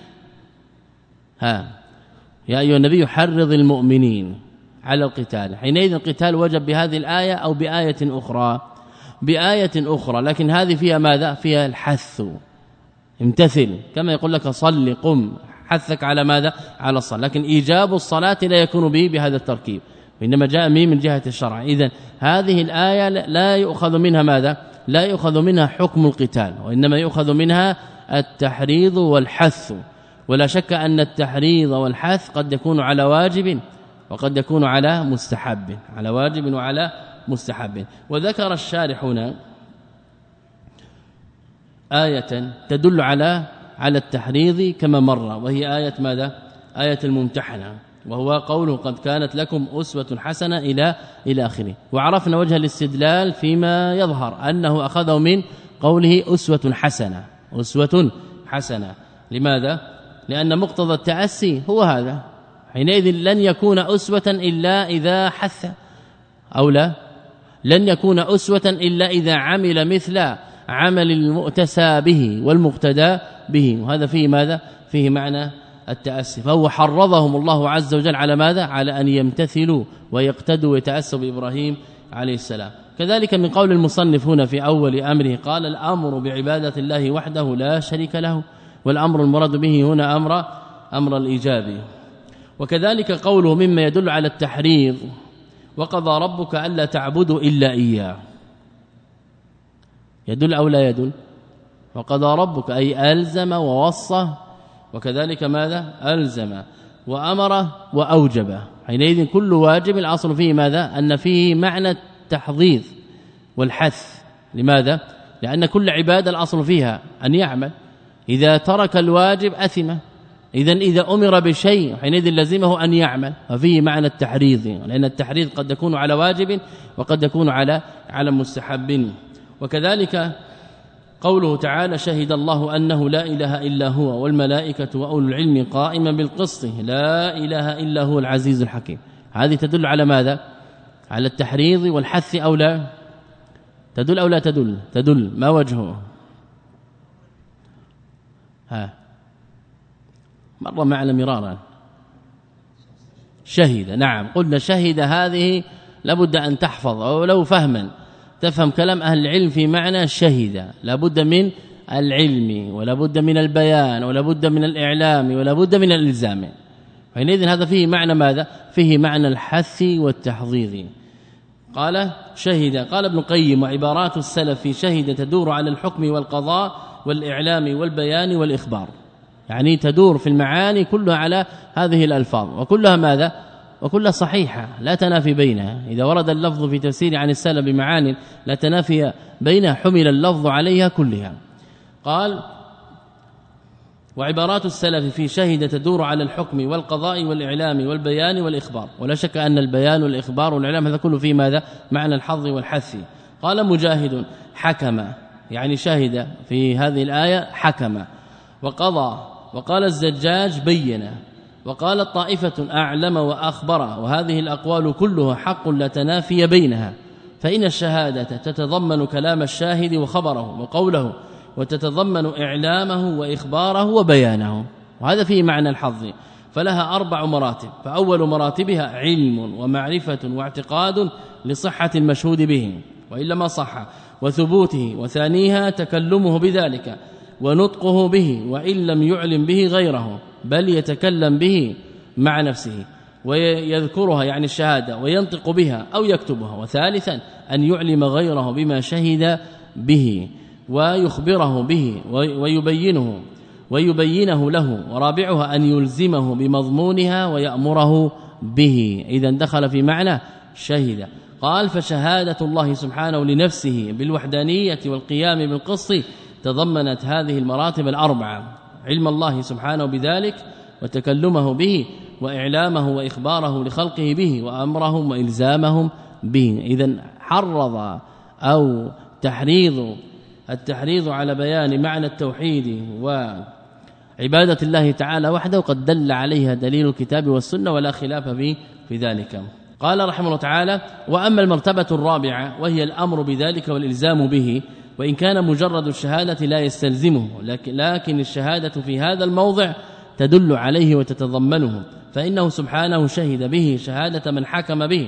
Speaker 2: ها يا أيها النبي حرض المؤمنين على القتال، حينئذ القتال وجب بهذه الآية أو بآية أخرى. بآية أخرى، لكن هذه فيها ماذا؟ فيها الحث، امتثل، كما يقول لك صل قم، حثك على ماذا؟ على الصلاة. لكن إيجاب الصلاة لا يكون به بهذا التركيب، وإنما جاء به من جهة الشرع. إذن هذه الآية لا يؤخذ منها ماذا؟ لا يؤخذ منها حكم القتال، وإنما يؤخذ منها التحريض والحث. ولا شك أن التحريض والحث قد يكون على واجب وقد يكون على مستحب، على واجب وعلى مستحب. وذكر الشارح هنا آية تدل على على التحريض كما مر، وهي آية ماذا؟ آية الممتحنة، وهو قوله قد كانت لكم أسوة حسنة إلى إلى آخره. وعرفنا وجه الاستدلال فيما يظهر أنه أخذه من قوله أسوة حسنة، أسوة حسنة. لماذا؟ لأن مقتضى التأسي هو هذا، حينئذ لن يكون أسوة إلا إذا حث، أو لا لن يكون أسوة إلا إذا عمل مثل عمل المؤتسى به والمقتدى به، وهذا فيه ماذا؟ فيه معنى التأسي. فهو حرضهم الله عز وجل على ماذا؟ على أن يمتثلوا ويقتدوا ويتأسوا بإبراهيم عليه السلام. كذلك من قول المصنف هنا في أول أمره قال الأمر بعبادة الله وحده لا شريك له، والأمر المراد به هنا أمر أمر الإيجاب. وكذلك قوله مما يدل على التحريض وقضى ربك ألا تعبدوا إلا إياه، يدل أو لا يدل؟ وقضى ربك أي ألزم ووصى، وكذلك ماذا؟ ألزم وأمر وأوجب. حينئذ كل واجب الأصل فيه ماذا؟ أن فيه معنى التحضيض والحث. لماذا؟ لأن كل عبادة الأصل فيها أن يعمل، إذا ترك الواجب أثم، إذن إذا أمر بشيء حينئذ لزمه أن يعمل، ففيه معنى التحريض، لأن التحريض قد يكون على واجب وقد يكون على على مستحب. وكذلك قوله تعالى شهد الله أنه لا إله إلا هو والملائكة وأولو العلم قائما بالقسط لا إله إلا هو العزيز الحكيم، هذه تدل على ماذا؟ على التحريض والحث أو لا؟ تدل أو لا تدل؟ تدل. ما وجهه؟ ها مر معنا مرارا. شهد، نعم قلنا شهد، هذه لابد أن تحفظ، أو لو فهما تفهم كلام أهل العلم في معنى شهد، لابد من العلم ولابد من البيان ولابد من الإعلام ولابد من الإلزام. حينئذ هذا فيه معنى ماذا؟ فيه معنى الحث والتحضيض. قال شهد، قال ابن القيم وعبارات السلف في شهد تدور على الحكم والقضاء والإعلام والبيان والإخبار، يعني تدور في المعاني كلها على هذه الألفاظ، وكلها ماذا؟ وكلها صحيحة لا تنافي بينها. إذا ورد اللفظ في تفسير عن السلف بمعاني لا تنافي بينها حمل اللفظ عليها كلها. قال وعبارات السلف في شهد تدور على الحكم والقضاء والإعلام والبيان والإخبار، ولا شك أن البيان والإخبار والإعلام هذا كله فيه ماذا؟ معنى الحظ والحث. قال مجاهد حكم، يعني شهد في هذه الآية حكم وقضى. وقال الزجاج بين. وقال طائفة أعلم وأخبر، وهذه الأقوال كلها حق لا تنافي بينها، فإن الشهادة تتضمن كلام الشاهد وخبره وقوله، وتتضمن إعلامه وإخباره وبيانه، وهذا فيه معنى الحظ. فلها أربع مراتب، فأول مراتبها علم ومعرفة واعتقاد لصحة المشهود به وإلا ما صح وثبوته، وثانيها تكلمه بذلك ونطقه به وإن لم يعلم به غيره، بل يتكلم به مع نفسه ويذكرها يعني الشهادة وينطق بها أو يكتبها، وثالثا أن يعلم غيره بما شهد به ويخبره به ويبينه ويبينه له، ورابعها أن يلزمه بمضمونها ويأمره به. إذا دخل في معنى شهد. قال فشهادة الله سبحانه لنفسه بالوحدانية والقيام بالقسط تضمنت هذه المراتب الأربعة: علم الله سبحانه بذلك، وتكلمه به، وإعلامه وإخباره لخلقه به، وأمرهم وإلزامهم به. إذن حرض أو تحريض التحريض على بيان معنى التوحيد وعبادة الله تعالى وحده قد دل عليها دليل الكتاب والسنة ولا خلاف في في ذلك. قال رحمه الله تعالى: وأما المرتبة الرابعة وهي الأمر بذلك والإلزام به، وإن كان مجرد الشهادة لا يستلزمه، لكن الشهادة في هذا الموضع تدل عليه وتتضمنه، فإنه سبحانه شهد به شهادة من حكم به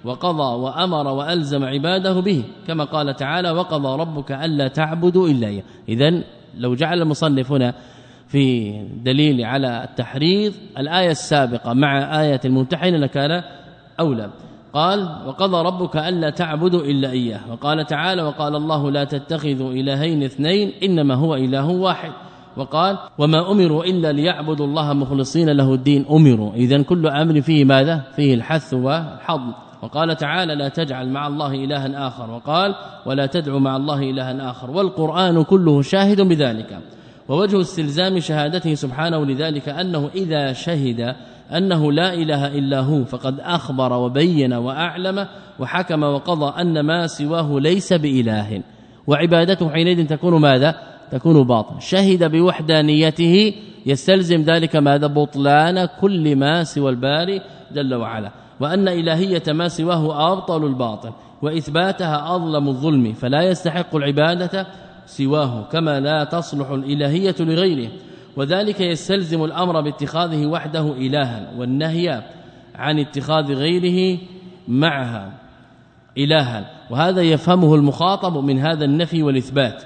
Speaker 2: وقضى وأمر وألزم عباده به كما قال تعالى وقضى ربك ألا تعبدوا إلا إياه. إذن لو جعل المصنف هنا في دليل على التحريض الآية السابقة مع آية الممتحنة لكان أولى. قال وقضى ربك ألا تعبدوا إلا إياه، وقال تعالى وقال الله لا تتخذوا إلهين اثنين إنما هو إله واحد، وقال وما أمروا إلا ليعبدوا الله مخلصين له الدين أمروا. إذن كل أمر فيه ماذا؟ فيه الحث والحظ. وقال تعالى لا تجعل مع الله إلها آخر، وقال ولا تدعو مع الله إلها آخر، والقرآن كله شاهد بذلك. ووجه استلزام شهادته سبحانه لذلك أنه إذا شهد أنه لا إله إلا هو فقد أخبر وبين وأعلم وحكم وقضى أن ما سواه ليس بإله، وعبادته حينئذ تكون ماذا؟ تكون باطل. شهد بوحدانيته يستلزم ذلك ماذا؟ بطلان كل ما سوى الباري جل وعلا، وأن إلهية ما سواه أبطل الباطل وإثباتها أظلم الظلم، فلا يستحق العبادة سواه كما لا تصلح الإلهية لغيره. وذلك يستلزم الأمر باتخاذه وحده إلها، والنهي عن اتخاذ غيره معها إلها، وهذا يفهمه المخاطب من هذا النفي والإثبات.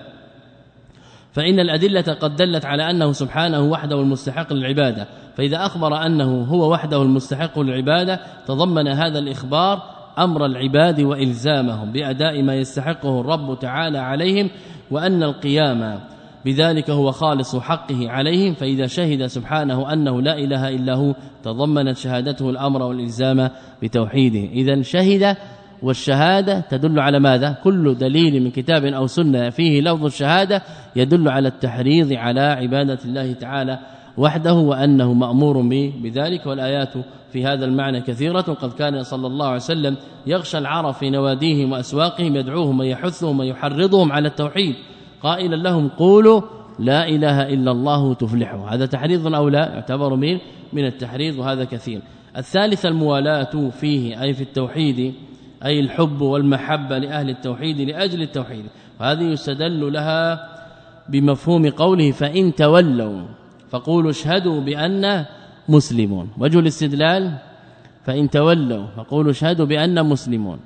Speaker 2: فإن الأدلة قد دلت على أنه سبحانه وحده المستحق للعبادة، فإذا أخبر أنه هو وحده المستحق للعبادة تضمن هذا الإخبار أمر العباد وإلزامهم بأداء ما يستحقه الرب تعالى عليهم، وأن القيام بذلك هو خالص حقه عليهم. فإذا شهد سبحانه أنه لا إله إلا هو تضمنت شهادته الأمر والإلزام بتوحيده. إذن شهد، والشهادة تدل على ماذا؟ كل دليل من كتاب أو سنة فيه لفظ الشهادة يدل على التحريض على عبادة الله تعالى وحده، وأنه مأمور بذلك. والآيات في هذا المعنى كثيرة. قد كان صلى الله عليه وسلم يغشى العرب في نواديهم وأسواقهم يدعوهم ويحثهم ويحرضهم على التوحيد قائلا لهم قولوا لا إله إلا الله تفلحوا. هذا تحريض أو لا؟ يعتبر من من التحريض، وهذا كثير. الثالث الموالاة فيه أي في التوحيد، أي الحب والمحبة لأهل التوحيد لأجل التوحيد، وهذه يستدل لها بمفهوم قوله فإن تولوا فقولوا اشهدوا بأن مسلمون. وجه الاستدلال فإن تولوا فقولوا اشهدوا بأن مسلمون.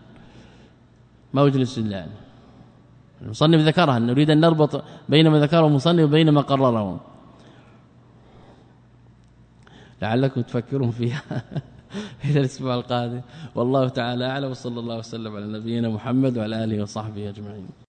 Speaker 2: ما وجه الاستدلال؟ المصنف ذكرها، نريد أن نربط بين ما ذكره المصنف وبين ما قرره، لعلكم تفكرون فيها إلى الأسبوع القادم. والله تعالى أعلم، وصلى الله وسلم على نبينا محمد وعلى آله وصحبه أجمعين.